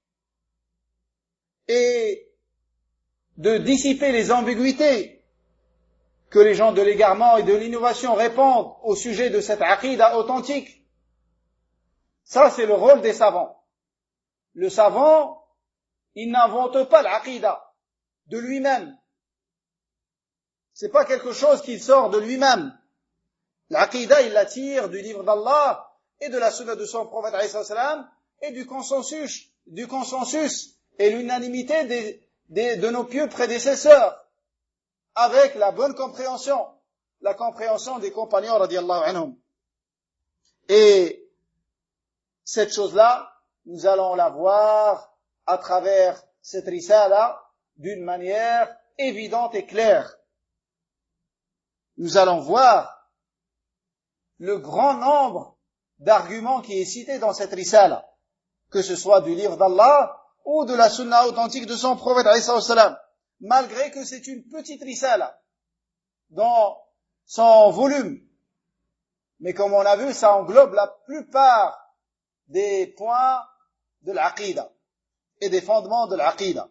et de dissiper les ambiguïtés que les gens de l'égarement et de l'innovation répandent au sujet de cette aqida authentique. Ça, c'est le rôle des savants. Le savant, il n'invente pas l'aqida de lui-même. C'est pas quelque chose qui sort de lui-même. L'aqida, il la tire du livre d'Allah et de la sunna de son prophète alayhi salam et du consensus, du consensus et l'unanimité des, des, de nos pieux prédécesseurs avec la bonne compréhension, la compréhension des compagnons radiyallahu anhum. Et cette chose-là, nous allons la voir à travers cette risala d'une manière évidente et claire. Nous allons voir le grand nombre d'arguments qui est cité dans cette risala, que ce soit du livre d'Allah ou de la sunna authentique de son prophète alayhi salam, malgré que c'est une petite risala dans son volume. Mais comme on a vu, ça englobe la plupart des points de l'aqida et des fondements de l'aqida.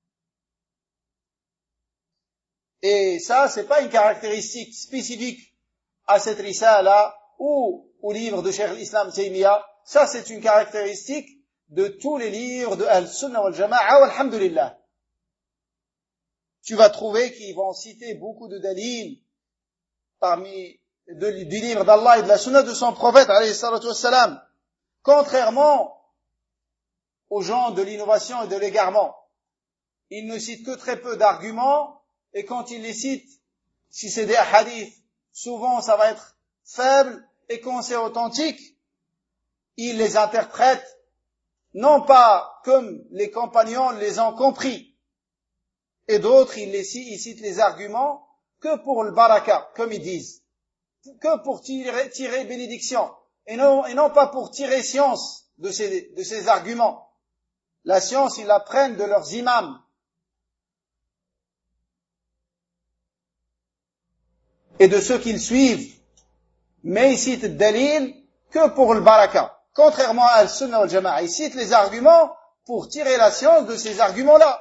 Et ça, c'est pas une caractéristique spécifique à cette risala ou au livre de Cheikh l'Islam Taymiyyah. Ça, c'est une caractéristique de tous les livres de Al-Sunnah wal-Jama'a, walhamdulillah. Tu vas trouver qu'ils vont citer beaucoup de dalils parmi de, du livre d'Allah et de la sunna de son prophète, alayhi salatu wassalam. Contrairement aux gens de l'innovation et de l'égarement, ils ne citent que très peu d'arguments, et quand ils les citent, si c'est des hadiths, souvent ça va être faible, et quand c'est authentique, ils les interprètent non pas comme les compagnons les ont compris, et d'autres, ils, les citent, ils citent les arguments que pour le baraka, comme ils disent, que pour tirer, tirer bénédiction. Et non, et non pas pour tirer science de ces, de ces arguments. La science, ils la prennent de leurs imams. Et de ceux qu'ils suivent. Mais ils citent dalil que pour le baraka. Contrairement à Al-Sunnah wal-Jama'a, ils citent les arguments pour tirer la science de ces arguments-là.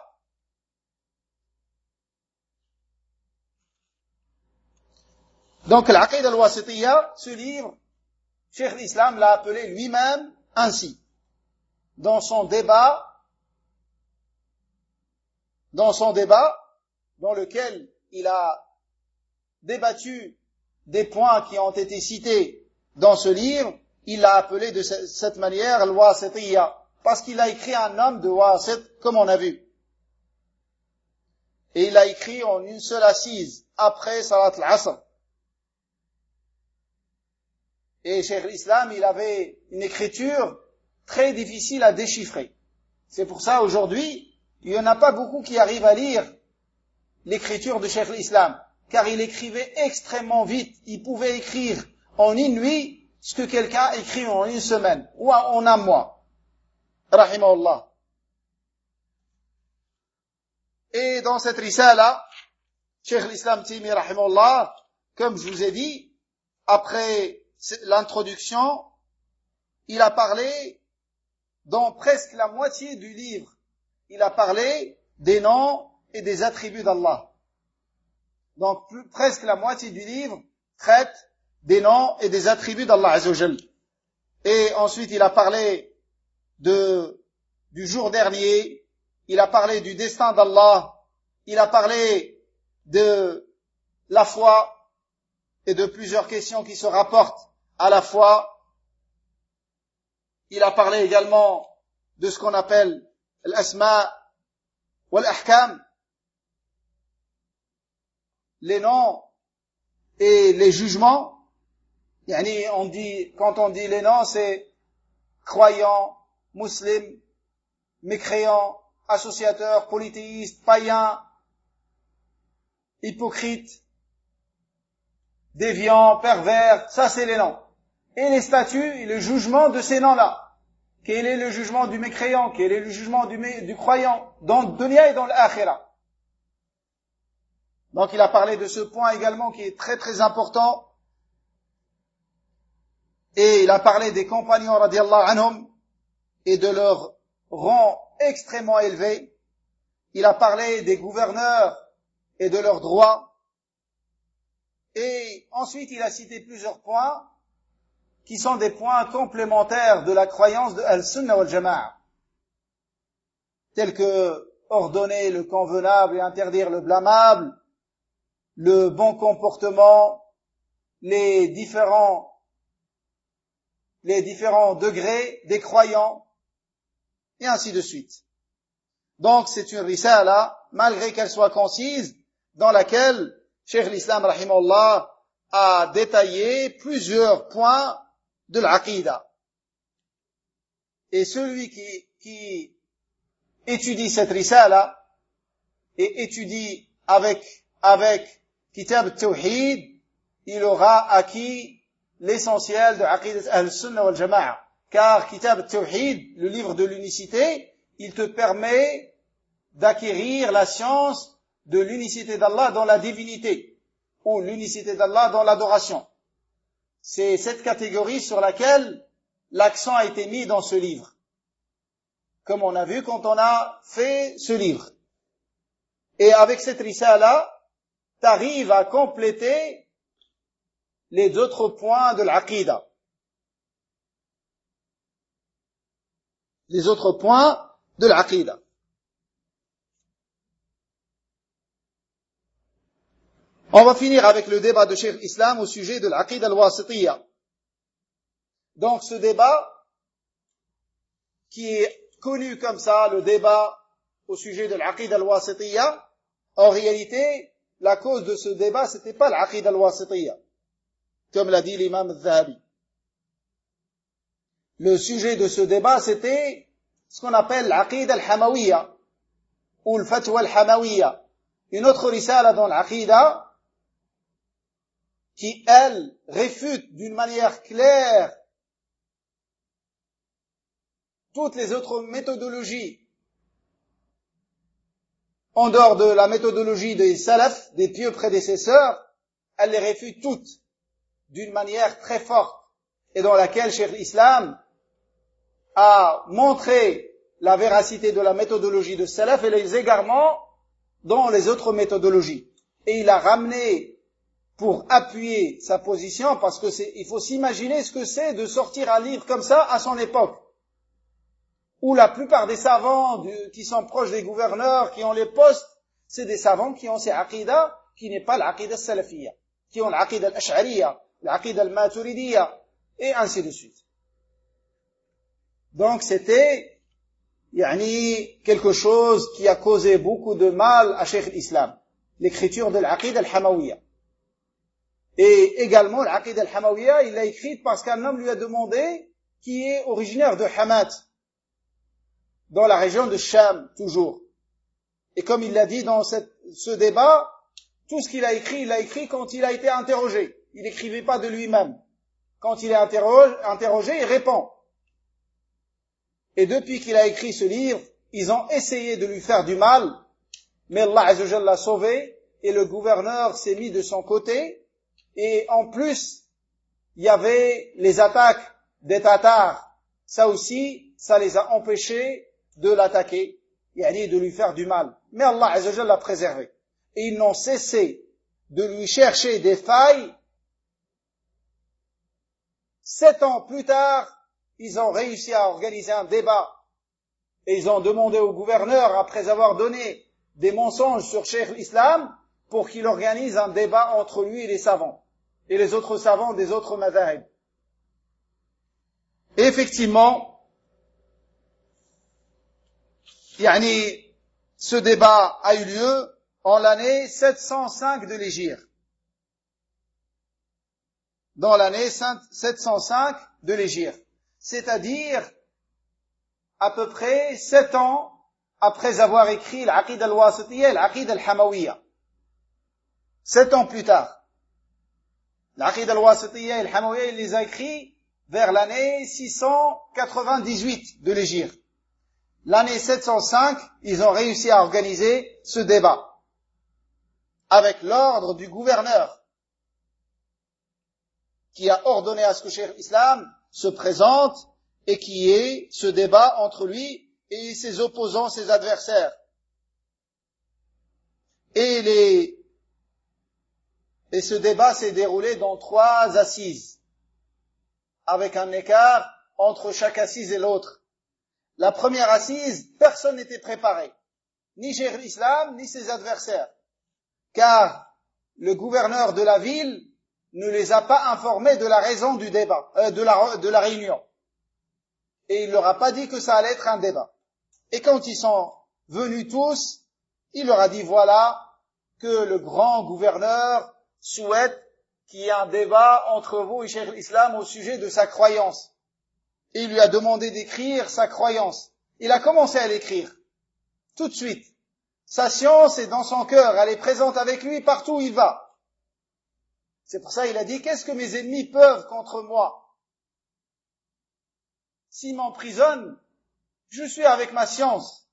Donc, l'Aqida al-Wasitiyya, ce livre, Cheikh l'Islam l'a appelé lui-même ainsi. Dans son débat, dans son débat, dans lequel il a débattu des points qui ont été cités dans ce livre, il l'a appelé de cette manière al-Wasitiyya, parce qu'il a écrit un homme de Wasit, comme on a vu. Et il a écrit en une seule assise, après Salat al-Asr. Et Cheikh l'Islam, il avait une écriture très difficile à déchiffrer. C'est pour ça, aujourd'hui, il n'y en a pas beaucoup qui arrivent à lire l'écriture de Cheikh l'Islam, car il écrivait extrêmement vite. Il pouvait écrire en une nuit ce que quelqu'un écrit en une semaine, ou en un mois. Rahimahullah. Et dans cette risala, Cheikh l'Islam Taymi, rahimahullah, comme je vous ai dit, après l'introduction, il a parlé, dans presque la moitié du livre, il a parlé des noms et des attributs d'Allah. Donc plus, presque la moitié du livre traite des noms et des attributs d'Allah Azza wa Jal. Et ensuite il a parlé de, du jour dernier, il a parlé du destin d'Allah, il a parlé de la foi et de plusieurs questions qui se rapportent à la foi. Il a parlé également de ce qu'on appelle l'asma wal ahkam, les noms et les jugements. Yani on dit, quand on dit les noms, c'est croyants, musulmans, mécréants, associateurs, polythéistes, païens, hypocrites, déviants, pervers, ça c'est les noms. Et les statuts et le jugement de ces noms-là. Quel est le jugement du mécréant? Quel est le jugement du, du croyant? Dans le dunya et dans l'akhira. Donc il a parlé de ce point également qui est très très important. Et il a parlé des compagnons radiallahu anhum et de leur rang extrêmement élevé. Il a parlé des gouverneurs et de leurs droits. Et ensuite il a cité plusieurs points qui sont des points complémentaires de la croyance de Al-Sunnah wal-Jama'a, tels que ordonner le convenable et interdire le blâmable, le bon comportement, les différents, les différents degrés des croyants, et ainsi de suite. Donc c'est une risala, malgré qu'elle soit concise, dans laquelle Cheikh l'Islam rahimahullah a détaillé plusieurs points de l'aqida. Et celui qui, qui étudie cette risala et étudie avec, avec Kitab al-Tawhid, il aura acquis l'essentiel de l'aqida al-Sunnah wal-Jama'a. Car Kitab al-Tawhid, le livre de l'unicité, il te permet d'acquérir la science de l'unicité d'Allah dans la divinité, ou l'unicité d'Allah dans l'adoration. C'est cette catégorie sur laquelle l'accent a été mis dans ce livre, comme on a vu quand on a fait ce livre. Et avec cette risala, tu arrives à compléter les autres points de l'aqida. Les autres points de l'aqida. On va finir avec le débat de Cheikh l'Islam au sujet de l'aqida al-wasitiyya. Donc ce débat, qui est connu comme ça, le débat au sujet de l'aqida al-wasitiyya, en réalité, la cause de ce débat, c'était pas l'aqida al-wasitiyya, comme l'a dit l'imam al-Zahabi. Le sujet de ce débat, c'était ce qu'on appelle l'aqida al-hamawiyya, ou le fatwa al-hamawiyya. Une autre risala dans l'aqida, qui, elle, réfute d'une manière claire toutes les autres méthodologies en dehors de la méthodologie des salaf, des pieux prédécesseurs, elle les réfute toutes d'une manière très forte et dans laquelle Cheikh l'Islam a montré la véracité de la méthodologie de salaf et les égarements dans les autres méthodologies. Et il a ramené pour appuyer sa position, parce que c'est, il faut s'imaginer ce que c'est de sortir un livre comme ça à son époque, où la plupart des savants du, qui sont proches des gouverneurs, qui ont les postes, c'est des savants qui ont ces aqidas, qui n'est pas l'aqida salafiyya, qui ont l'aqida al-ash'ariyya, l'aqida al-maturidiyya, et ainsi de suite. Donc c'était, yani, quelque chose qui a causé beaucoup de mal à Cheikh l'Islam, l'écriture de l'aqida al-hamawiyya. Et également, l'Aqid al-Hamawiyya, il l'a écrite parce qu'un homme lui a demandé qui est originaire de Hamat, dans la région de Sham, toujours. Et comme il l'a dit dans cette, ce débat, tout ce qu'il a écrit, il l'a écrit quand il a été interrogé. Il n'écrivait pas de lui-même. Quand il est interrogé, interrogé, il répond. Et depuis qu'il a écrit ce livre, ils ont essayé de lui faire du mal, mais Allah Azza wa Jalla l'a sauvé, et le gouverneur s'est mis de son côté, et en plus, il y avait les attaques des Tatars. Ça aussi, ça les a empêchés de l'attaquer, et de lui faire du mal. Mais Allah Azza wa Jalla l'a préservé. Et ils n'ont cessé de lui chercher des failles. Sept ans plus tard, ils ont réussi à organiser un débat. Et ils ont demandé au gouverneur, après avoir donné des mensonges sur Cheikh l'Islam, pour qu'il organise un débat entre lui et les savants. Et les autres savants des autres madhahib. Et effectivement, yani, ce débat a eu lieu en l'année sept cent cinq de l'Hégire. Dans l'année sept cent cinq de l'Hégire. C'est-à-dire, à peu près sept ans après avoir écrit l'Aqid al-Wasitiyya et l'Aqid al-Hamawiyya. Sept ans plus tard. L'Aqid al-Wasitiyya et al-Hamawiyya, il les a écrits vers l'année six cent quatre-vingt-dix-huit de l'Hégire. L'année sept cent cinq, ils ont réussi à organiser ce débat. Avec l'ordre du gouverneur, qui a ordonné à ce que Cheikh l'Islam se présente et qui ait ce débat entre lui et ses opposants, ses adversaires. Et les, et ce débat s'est déroulé dans trois assises, avec un écart entre chaque assise et l'autre. La première assise, personne n'était préparé, ni Cheikh l'Islam, ni ses adversaires, car le gouverneur de la ville ne les a pas informés de la raison du débat, euh, de la, de la réunion. Et il leur a pas dit que ça allait être un débat. Et quand ils sont venus tous, il leur a dit voilà que le grand gouverneur souhaite qu'il y ait un débat entre vous et Cheikh l'Islam au sujet de sa croyance. Et il lui a demandé d'écrire sa croyance. Il a commencé à l'écrire. Tout de suite. Sa science est dans son cœur, elle est présente avec lui partout où il va. C'est pour ça qu'il a dit, qu'est-ce que mes ennemis peuvent contre moi? S'ils m'emprisonnent, je suis avec ma science.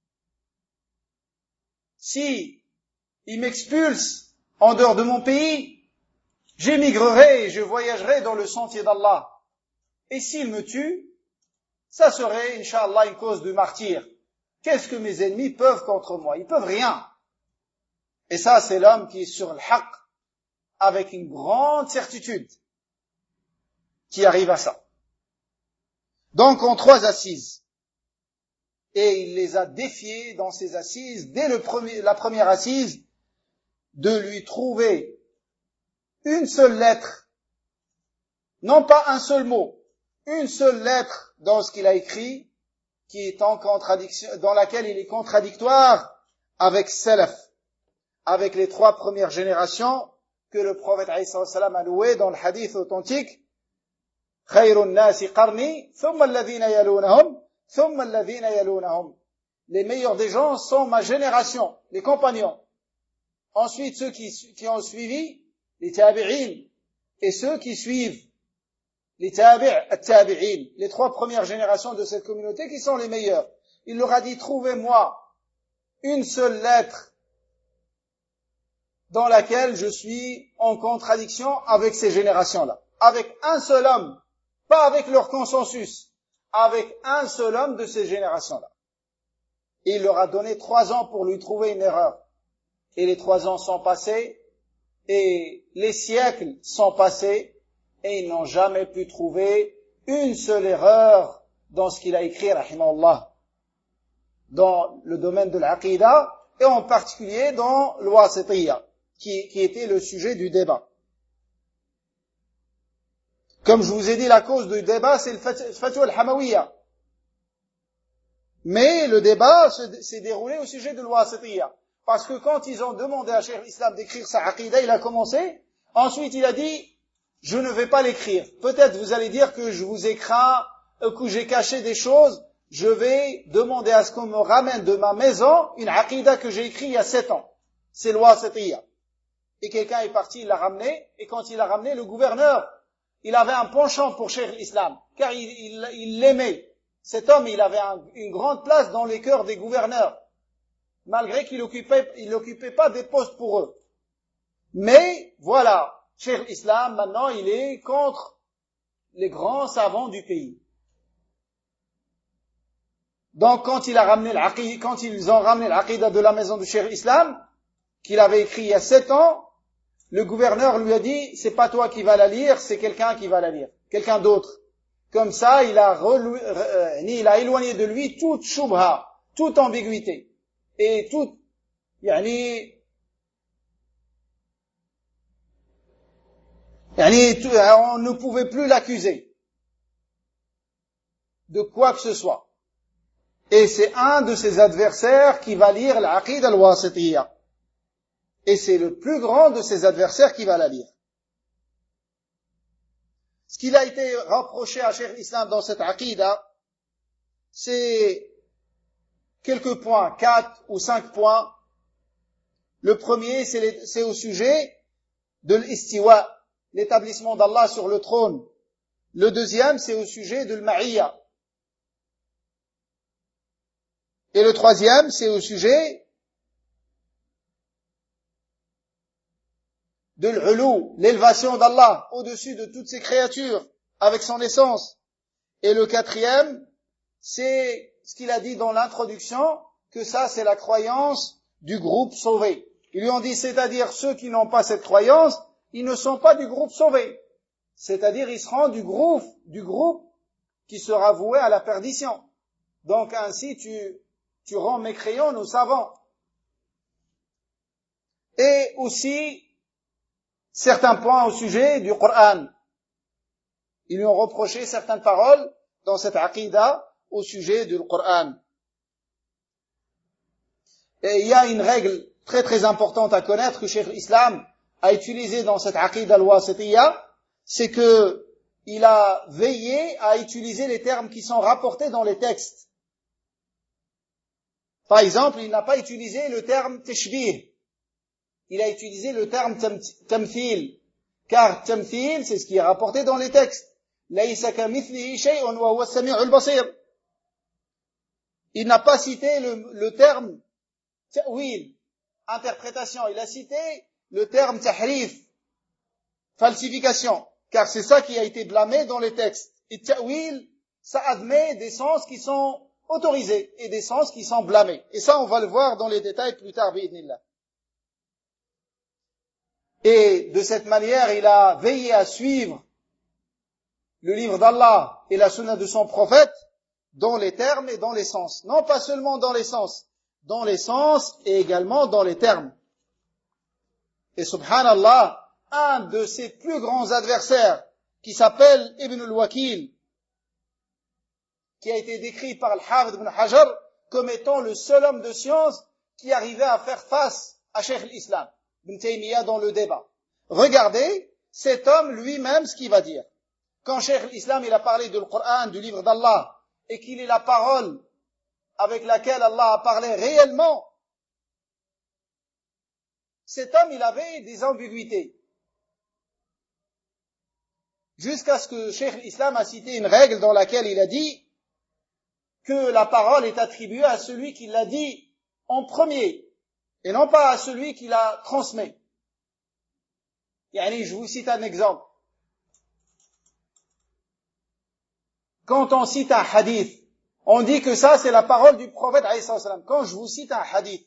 Si ils m'expulsent en dehors de mon pays, j'émigrerai et je voyagerai dans le sentier d'Allah. Et s'ils me tuent, ça serait, Inch'Allah, une cause de martyr. Qu'est-ce que mes ennemis peuvent contre moi? Ils peuvent rien. Et ça, c'est l'homme qui est sur le haqq, avec une grande certitude, qui arrive à ça. Donc, en trois assises. Et il les a défiés dans ces assises, dès le premier, la première assise, de lui trouver une seule lettre, non pas un seul mot, une seule lettre dans ce qu'il a écrit, qui est en contradiction, dans laquelle il est contradictoire avec Salaf, avec les trois premières générations que le prophète alayhi salam a loué dans le hadith authentique. Khayrun nasi qarni, thumma alladhina yalunahum, thumma alladhina yalunahum. Les meilleurs des gens sont ma génération, les compagnons. Ensuite, ceux qui, qui ont suivi, les tabi'in, et ceux qui suivent, les tabi' at-tabi'in, les trois premières générations de cette communauté qui sont les meilleurs. Il leur a dit, trouvez-moi une seule lettre dans laquelle je suis en contradiction avec ces générations-là. Avec un seul homme, pas avec leur consensus, avec un seul homme de ces générations-là. Et il leur a donné trois ans pour lui trouver une erreur. Et les trois ans sont passés, et les siècles sont passés, et ils n'ont jamais pu trouver une seule erreur dans ce qu'il a écrit, rahimahullah, dans le domaine de l'aqida, et en particulier dans l'wasitiyya, qui, qui était le sujet du débat. Comme je vous ai dit, la cause du débat, c'est le fatwa al-Hamawiyya. Mais le débat s'est déroulé au sujet de l'wasitiyya. Parce que quand ils ont demandé à Cheikh l'Islam d'écrire sa aqida, il a commencé Ensuite, il a dit, je ne vais pas l'écrire. Peut-être vous allez dire que je vous ai craint, que j'ai caché des choses. Je vais demander à ce qu'on me ramène de ma maison une aqidah que j'ai écrite il y a sept ans. C'est l'Wasitiyya. Et quelqu'un est parti, il l'a ramené, et quand il l'a ramené, le gouverneur, il avait un penchant pour Cheikh l'Islam, car il, il, il l'aimait. Cet homme, il avait un, une grande place dans les cœurs des gouverneurs, malgré qu'il occupait, il n'occupait pas des postes pour eux. Mais, voilà, Cheikh l'Islam, maintenant, il est contre les grands savants du pays. Donc, quand il a ramené l'aqid, quand ils ont ramené l'aqidah de la maison de Cheikh l'Islam, qu'il avait écrit il y a sept ans, le gouverneur lui a dit, c'est pas toi qui vas la lire, c'est quelqu'un qui va la lire, quelqu'un d'autre. Comme ça, il a, relou, euh, il a éloigné de lui toute shubha, toute ambiguïté, et toute, yani, yani, on ne pouvait plus l'accuser de quoi que ce soit. Et c'est un de ses adversaires qui va lire l'aqid al-Wasitiyya. Et c'est le plus grand de ses adversaires qui va la lire. Ce qu'il a été reproché à Cheikh l'Islam dans cette aqidah, c'est quelques points, quatre ou cinq points. Le premier, c'est, les, c'est au sujet de l'istiwa, l'établissement d'Allah sur le trône. Le deuxième, c'est au sujet de l'ma'iyya. Et le troisième, c'est au sujet de l'ulou, l'élévation d'Allah au-dessus de toutes ses créatures, avec son essence. Et le quatrième, c'est ce qu'il a dit dans l'introduction, que ça c'est la croyance du groupe sauvé. Ils lui ont dit, c'est-à-dire ceux qui n'ont pas cette croyance, ils ne sont pas du groupe sauvé. C'est-à-dire ils seront du groupe, du groupe qui sera voué à la perdition. Donc ainsi tu, tu rends mécréants nos savants. Et aussi, certains points au sujet du Coran. Ils lui ont reproché certaines paroles dans cette aqidah au sujet du Coran. Et il y a une règle très très importante à connaître que Cheikh l'Islam a utilisée dans cette aqidah al-Wasitiyya, c'est que il a veillé à utiliser les termes qui sont rapportés dans les textes. Par exemple, il n'a pas utilisé le terme tashbih. Il a utilisé le terme tamthil, car tamthil, c'est ce qui est rapporté dans les textes. Laysa kamithlihi shay'un wa huwa as-sami'ul basir. Il n'a pas cité le, le terme ta'wil, interprétation. Il a cité le terme tahrif, falsification, car c'est ça qui a été blâmé dans les textes. Et ta'wil, ça admet des sens qui sont autorisés et des sens qui sont blâmés. Et ça, on va le voir dans les détails plus tard, bi'idhnillah. Et de cette manière, il a veillé à suivre le livre d'Allah et la sunna de son prophète dans les termes et dans les sens. Non pas seulement dans les sens, dans les sens et également dans les termes. Et subhanallah, un de ses plus grands adversaires, qui s'appelle Ibn al-Wakil, qui a été décrit par Al-Hafidh ibn Hajar comme étant le seul homme de science qui arrivait à faire face à Cheikh l'Islam, Ibn Taymiyyah, dans le débat. Regardez cet homme lui-même ce qu'il va dire. Quand Cheikh l'Islam il a parlé du Coran, du livre d'Allah, et qu'il est la parole avec laquelle Allah a parlé réellement, cet homme il avait des ambiguïtés. Jusqu'à ce que Cheikh l'Islam a cité une règle dans laquelle il a dit que la parole est attribuée à celui qui l'a dit en premier, et non pas à celui qui la transmet. Yani, je vous cite un exemple. Quand on cite un hadith, on dit que ça c'est la parole du prophète alayhi salam. Quand je vous cite un hadith,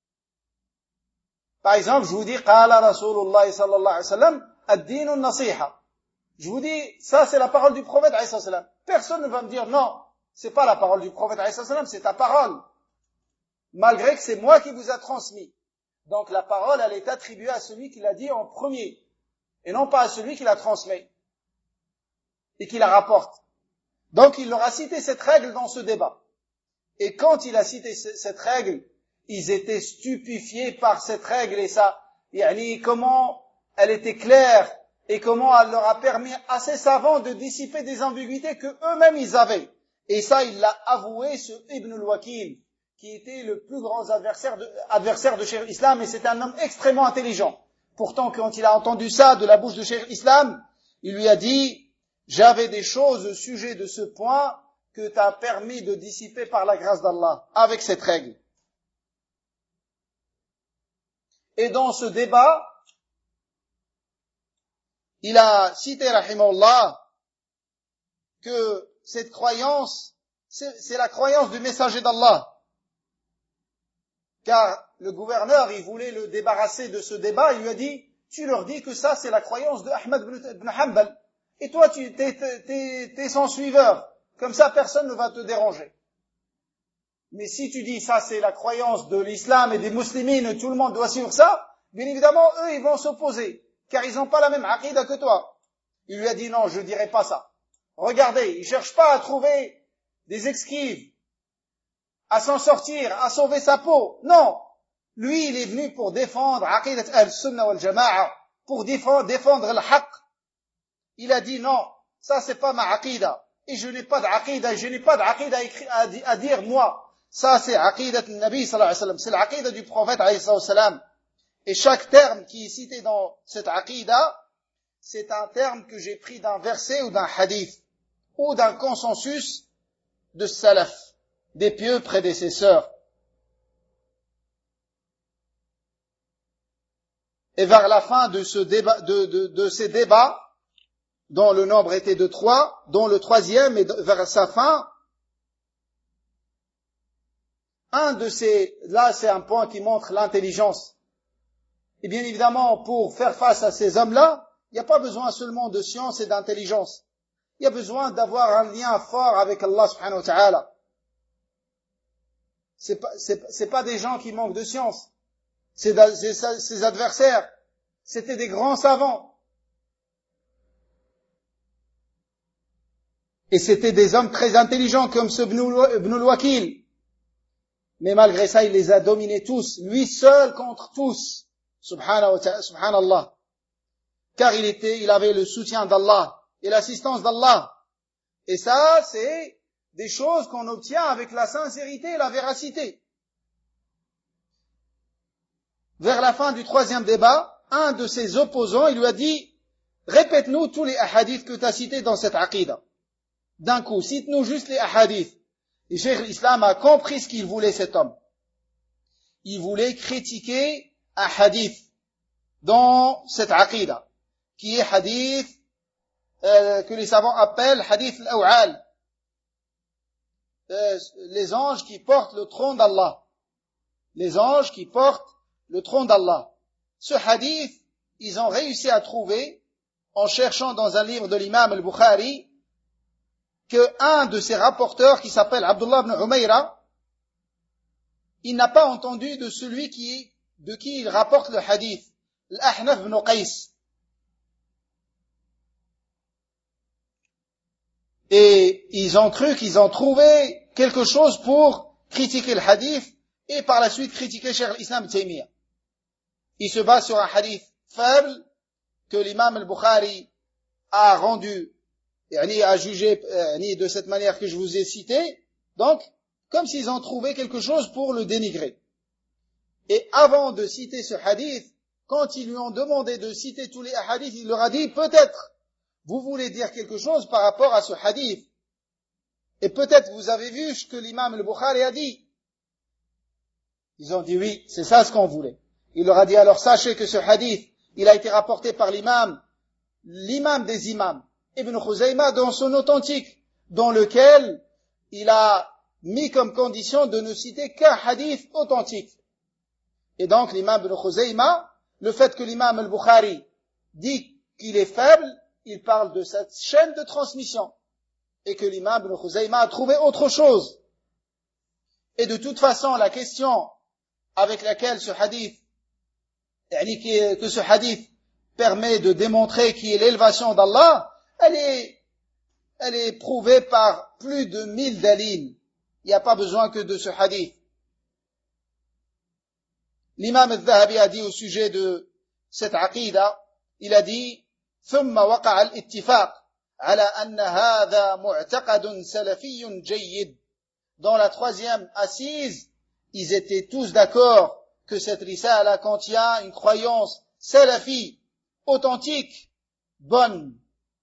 par exemple, je vous dis qala Rasulullah sallallahu alayhi wa sallam ad-din an-nasiha. Je vous dis ça c'est la parole du prophète alayhi salam. Personne ne va me dire non, c'est pas la parole du prophète alayhi salam, c'est ta parole. Malgré que c'est moi qui vous a transmis. Donc la parole elle est attribuée à celui qui l'a dit en premier et non pas à celui qui la transmet et qui la rapporte. Donc il leur a cité cette règle dans ce débat. Et quand il a cité cette règle, ils étaient stupéfiés par cette règle et ça, yani comment elle était claire et comment elle leur a permis à ces savants de dissiper des ambiguïtés que eux-mêmes ils avaient. Et ça, il l'a avoué, ce Ibn al-Wakil, qui était le plus grand adversaire de, adversaire de Cheikh al-Islam, et c'était un homme extrêmement intelligent. Pourtant, quand il a entendu ça de la bouche de Cheikh al-Islam, il lui a dit, j'avais des choses au sujet de ce point que t'as permis de dissiper par la grâce d'Allah, avec cette règle. Et dans ce débat, il a cité, rahimahullah, que cette croyance, c'est, c'est la croyance du messager d'Allah. Car le gouverneur, il voulait le débarrasser de ce débat, il lui a dit, tu leur dis que ça, c'est la croyance de Ahmad ibn Hanbal. Et toi, tu t'es, t'es, t'es son suiveur. Comme ça, personne ne va te déranger. Mais si tu dis, ça, c'est la croyance de l'islam et des musulmans, tout le monde doit suivre ça, bien évidemment, eux, ils vont s'opposer. Car ils n'ont pas la même aqida que toi. Il lui a dit, non, je ne dirai pas ça. Regardez, il ne cherche pas à trouver des esquives, à s'en sortir, à sauver sa peau. Non. Lui, il est venu pour défendre aqidat al-sunnah wal-jama'a, pour défendre, défendre le haqq. Il a dit, non, ça c'est pas ma aqida. Et je n'ai pas d'aqida, et je n'ai pas d'aqida à, à dire, moi. Ça c'est aqidat al-nabi sallallahu alayhi wa sallam. C'est l'aqida du prophète alayhi wa sallam. Et chaque terme qui est cité dans cette aqida, c'est un terme que j'ai pris d'un verset ou d'un hadith, ou d'un consensus de salaf, des pieux prédécesseurs. Et vers la fin de, ce débat, de, de, de ces débats, dont le nombre était de trois, dont le troisième, et vers sa fin, un de ces, là c'est un point qui montre l'intelligence. Et bien évidemment, pour faire face à ces hommes-là, il n'y a pas besoin seulement de science et d'intelligence. Il y a besoin d'avoir un lien fort avec Allah subhanahu wa ta'ala. C'est pas, c'est, c'est pas des gens qui manquent de science. C'est, c'est, ses adversaires, c'était des grands savants. Et c'était des hommes très intelligents comme ce Ibn al-Wakil. Mais malgré ça, il les a dominés tous, lui seul contre tous. Subhanallah. Car il était, il avait le soutien d'Allah et l'assistance d'Allah. Et ça, c'est des choses qu'on obtient avec la sincérité et la véracité. Vers la fin du troisième débat, un de ses opposants, il lui a dit, répète-nous tous les hadiths que tu as cités dans cette aqida. D'un coup, cite-nous juste les hadiths. Et Cheikh l'Islam a compris ce qu'il voulait cet homme. Il voulait critiquer un hadith dans cette aqida, qui est hadith euh, que les savants appellent hadith al-aw'al, euh, les anges qui portent le trône d'Allah, les anges qui portent le trône d'Allah. Ce hadith, ils ont réussi à trouver, en cherchant dans un livre de l'imam al-Bukhari, que un de ses rapporteurs, qui s'appelle Abdullah ibn Umayra, il n'a pas entendu de celui qui, de qui il rapporte le hadith, l'Ahnaf ibn Qais. Et ils ont cru qu'ils ont trouvé quelque chose pour critiquer le hadith et par la suite critiquer Cheikh l'Islam Ibn Taymiyyah. Il se base sur un hadith faible que l'imam al-Bukhari a rendu, yani a jugé yani de cette manière que je vous ai cité, donc comme s'ils ont trouvé quelque chose pour le dénigrer. Et avant de citer ce hadith, quand ils lui ont demandé de citer tous les hadiths, il leur a dit, peut-être vous voulez dire quelque chose par rapport à ce hadith. Et peut-être vous avez vu ce que l'imam al-Bukhari a dit. Ils ont dit oui, c'est ça ce qu'on voulait. Il leur a dit, alors sachez que ce hadith, il a été rapporté par l'imam, l'imam des imams, Ibn Khuzayma, dans son authentique, dans lequel il a mis comme condition de ne citer qu'un hadith authentique. Et donc l'imam Ibn Khuzayma, le fait que l'imam al-Bukhari dit qu'il est faible, il parle de cette chaîne de transmission. Et que l'imam Ibn Khuzayma a trouvé autre chose. Et de toute façon, la question avec laquelle ce hadith, que ce hadith permet de démontrer qui est l'élévation d'Allah, elle est, elle est prouvée par plus de mille dalils. Il n'y a pas besoin que de ce hadith. L'imam al-Dhahabi a dit au sujet de cette aqida, il a dit ثم وقع الاتفاق على أن هذا معتقد سلفي جيد. Dans la troisième assise, ils étaient tous d'accord que cette risala contient une croyance salafi, authentique, bonne.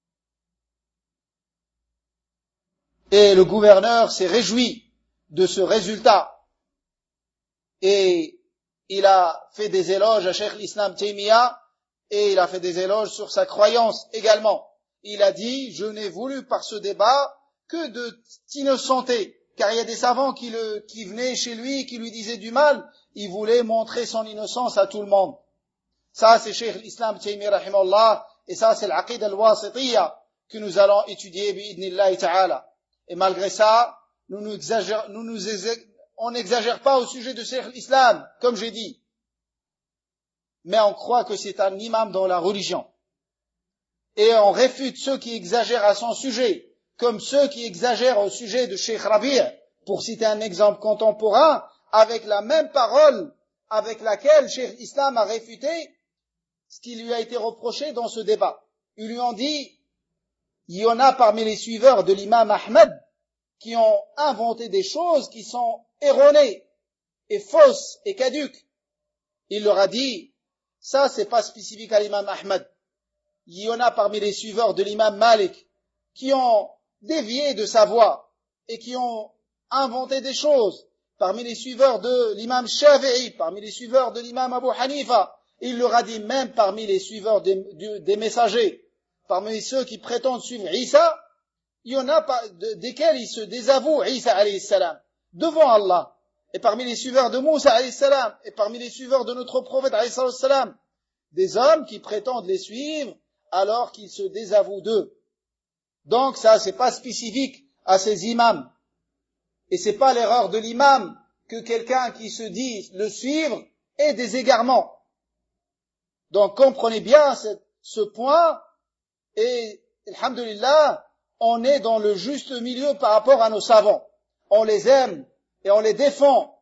Et le gouverneur s'est réjoui de ce résultat. Et il a fait des éloges à Cheikh l'Islam Taymiyyah et il a fait des éloges sur sa croyance également. Il a dit, je n'ai voulu par ce débat que de t'innocenter. Car il y a des savants qui, le, qui venaient chez lui, qui lui disaient du mal, il voulait montrer son innocence à tout le monde. Ça, c'est Cheikh l'Islam Taymiyyah rahimahullah, et ça, c'est l'aqid al-wasitiyya que nous allons étudier bi'idnillahi ta'ala. Et malgré ça, nous nous exagère, nous nous on n'exagère pas au sujet de Cheikh l'Islam, comme j'ai dit. Mais on croit que c'est un imam dans la religion. Et on réfute ceux qui exagèrent à son sujet, comme ceux qui exagèrent au sujet de Cheikh Rabi', pour citer un exemple contemporain, avec la même parole avec laquelle Cheikh Islam a réfuté ce qui lui a été reproché dans ce débat. Ils lui ont dit, il y en a parmi les suiveurs de l'imam Ahmed qui ont inventé des choses qui sont erronées et fausses et caduques. Il leur a dit, ça c'est pas spécifique à l'imam Ahmed. Il y en a parmi les suiveurs de l'imam Malik qui ont dévié de sa voie et qui ont inventé des choses. Parmi les suiveurs de l'imam Shafi'i, parmi les suiveurs de l'imam Abu Hanifa, il leur a dit même parmi les suiveurs des, des messagers, parmi ceux qui prétendent suivre Isa, il y en a desquels ils se désavouent Isa alayhi salam devant Allah. Et parmi les suiveurs de Moussa alayhi salam, et parmi les suiveurs de notre prophète alayhi salam, des hommes qui prétendent les suivre alors qu'ils se désavouent d'eux. Donc ça, c'est pas spécifique à ces imams. Et c'est pas l'erreur de l'imam que quelqu'un qui se dit le suivre ait des égarements. Donc comprenez bien ce, ce point et, alhamdulillah, on est dans le juste milieu par rapport à nos savants. On les aime et on les défend.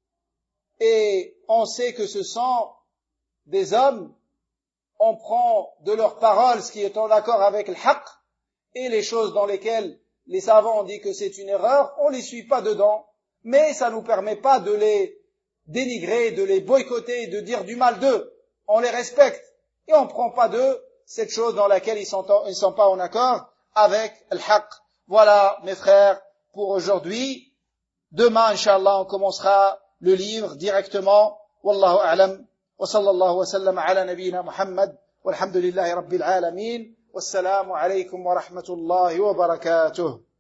Et on sait que ce sont des hommes, on prend de leurs paroles ce qui est en accord avec le haqq, et les choses dans lesquelles les savants ont dit que c'est une erreur, on ne les suit pas dedans, mais ça ne nous permet pas de les dénigrer, de les boycotter, de dire du mal d'eux. On les respecte et on ne prend pas d'eux cette chose dans laquelle ils sont, ils sont pas en accord avec le haqq. Voilà, mes frères, pour aujourd'hui. Demain, Inch'Allah, on commencera le livre directement. Wallahu a'lam. Wa sallallahu wa sallam ala nabiyyina Muhammad. Walhamdulillahi rabbil alamin. Wassalamu alaykum wa rahmatullahi wa barakatuh.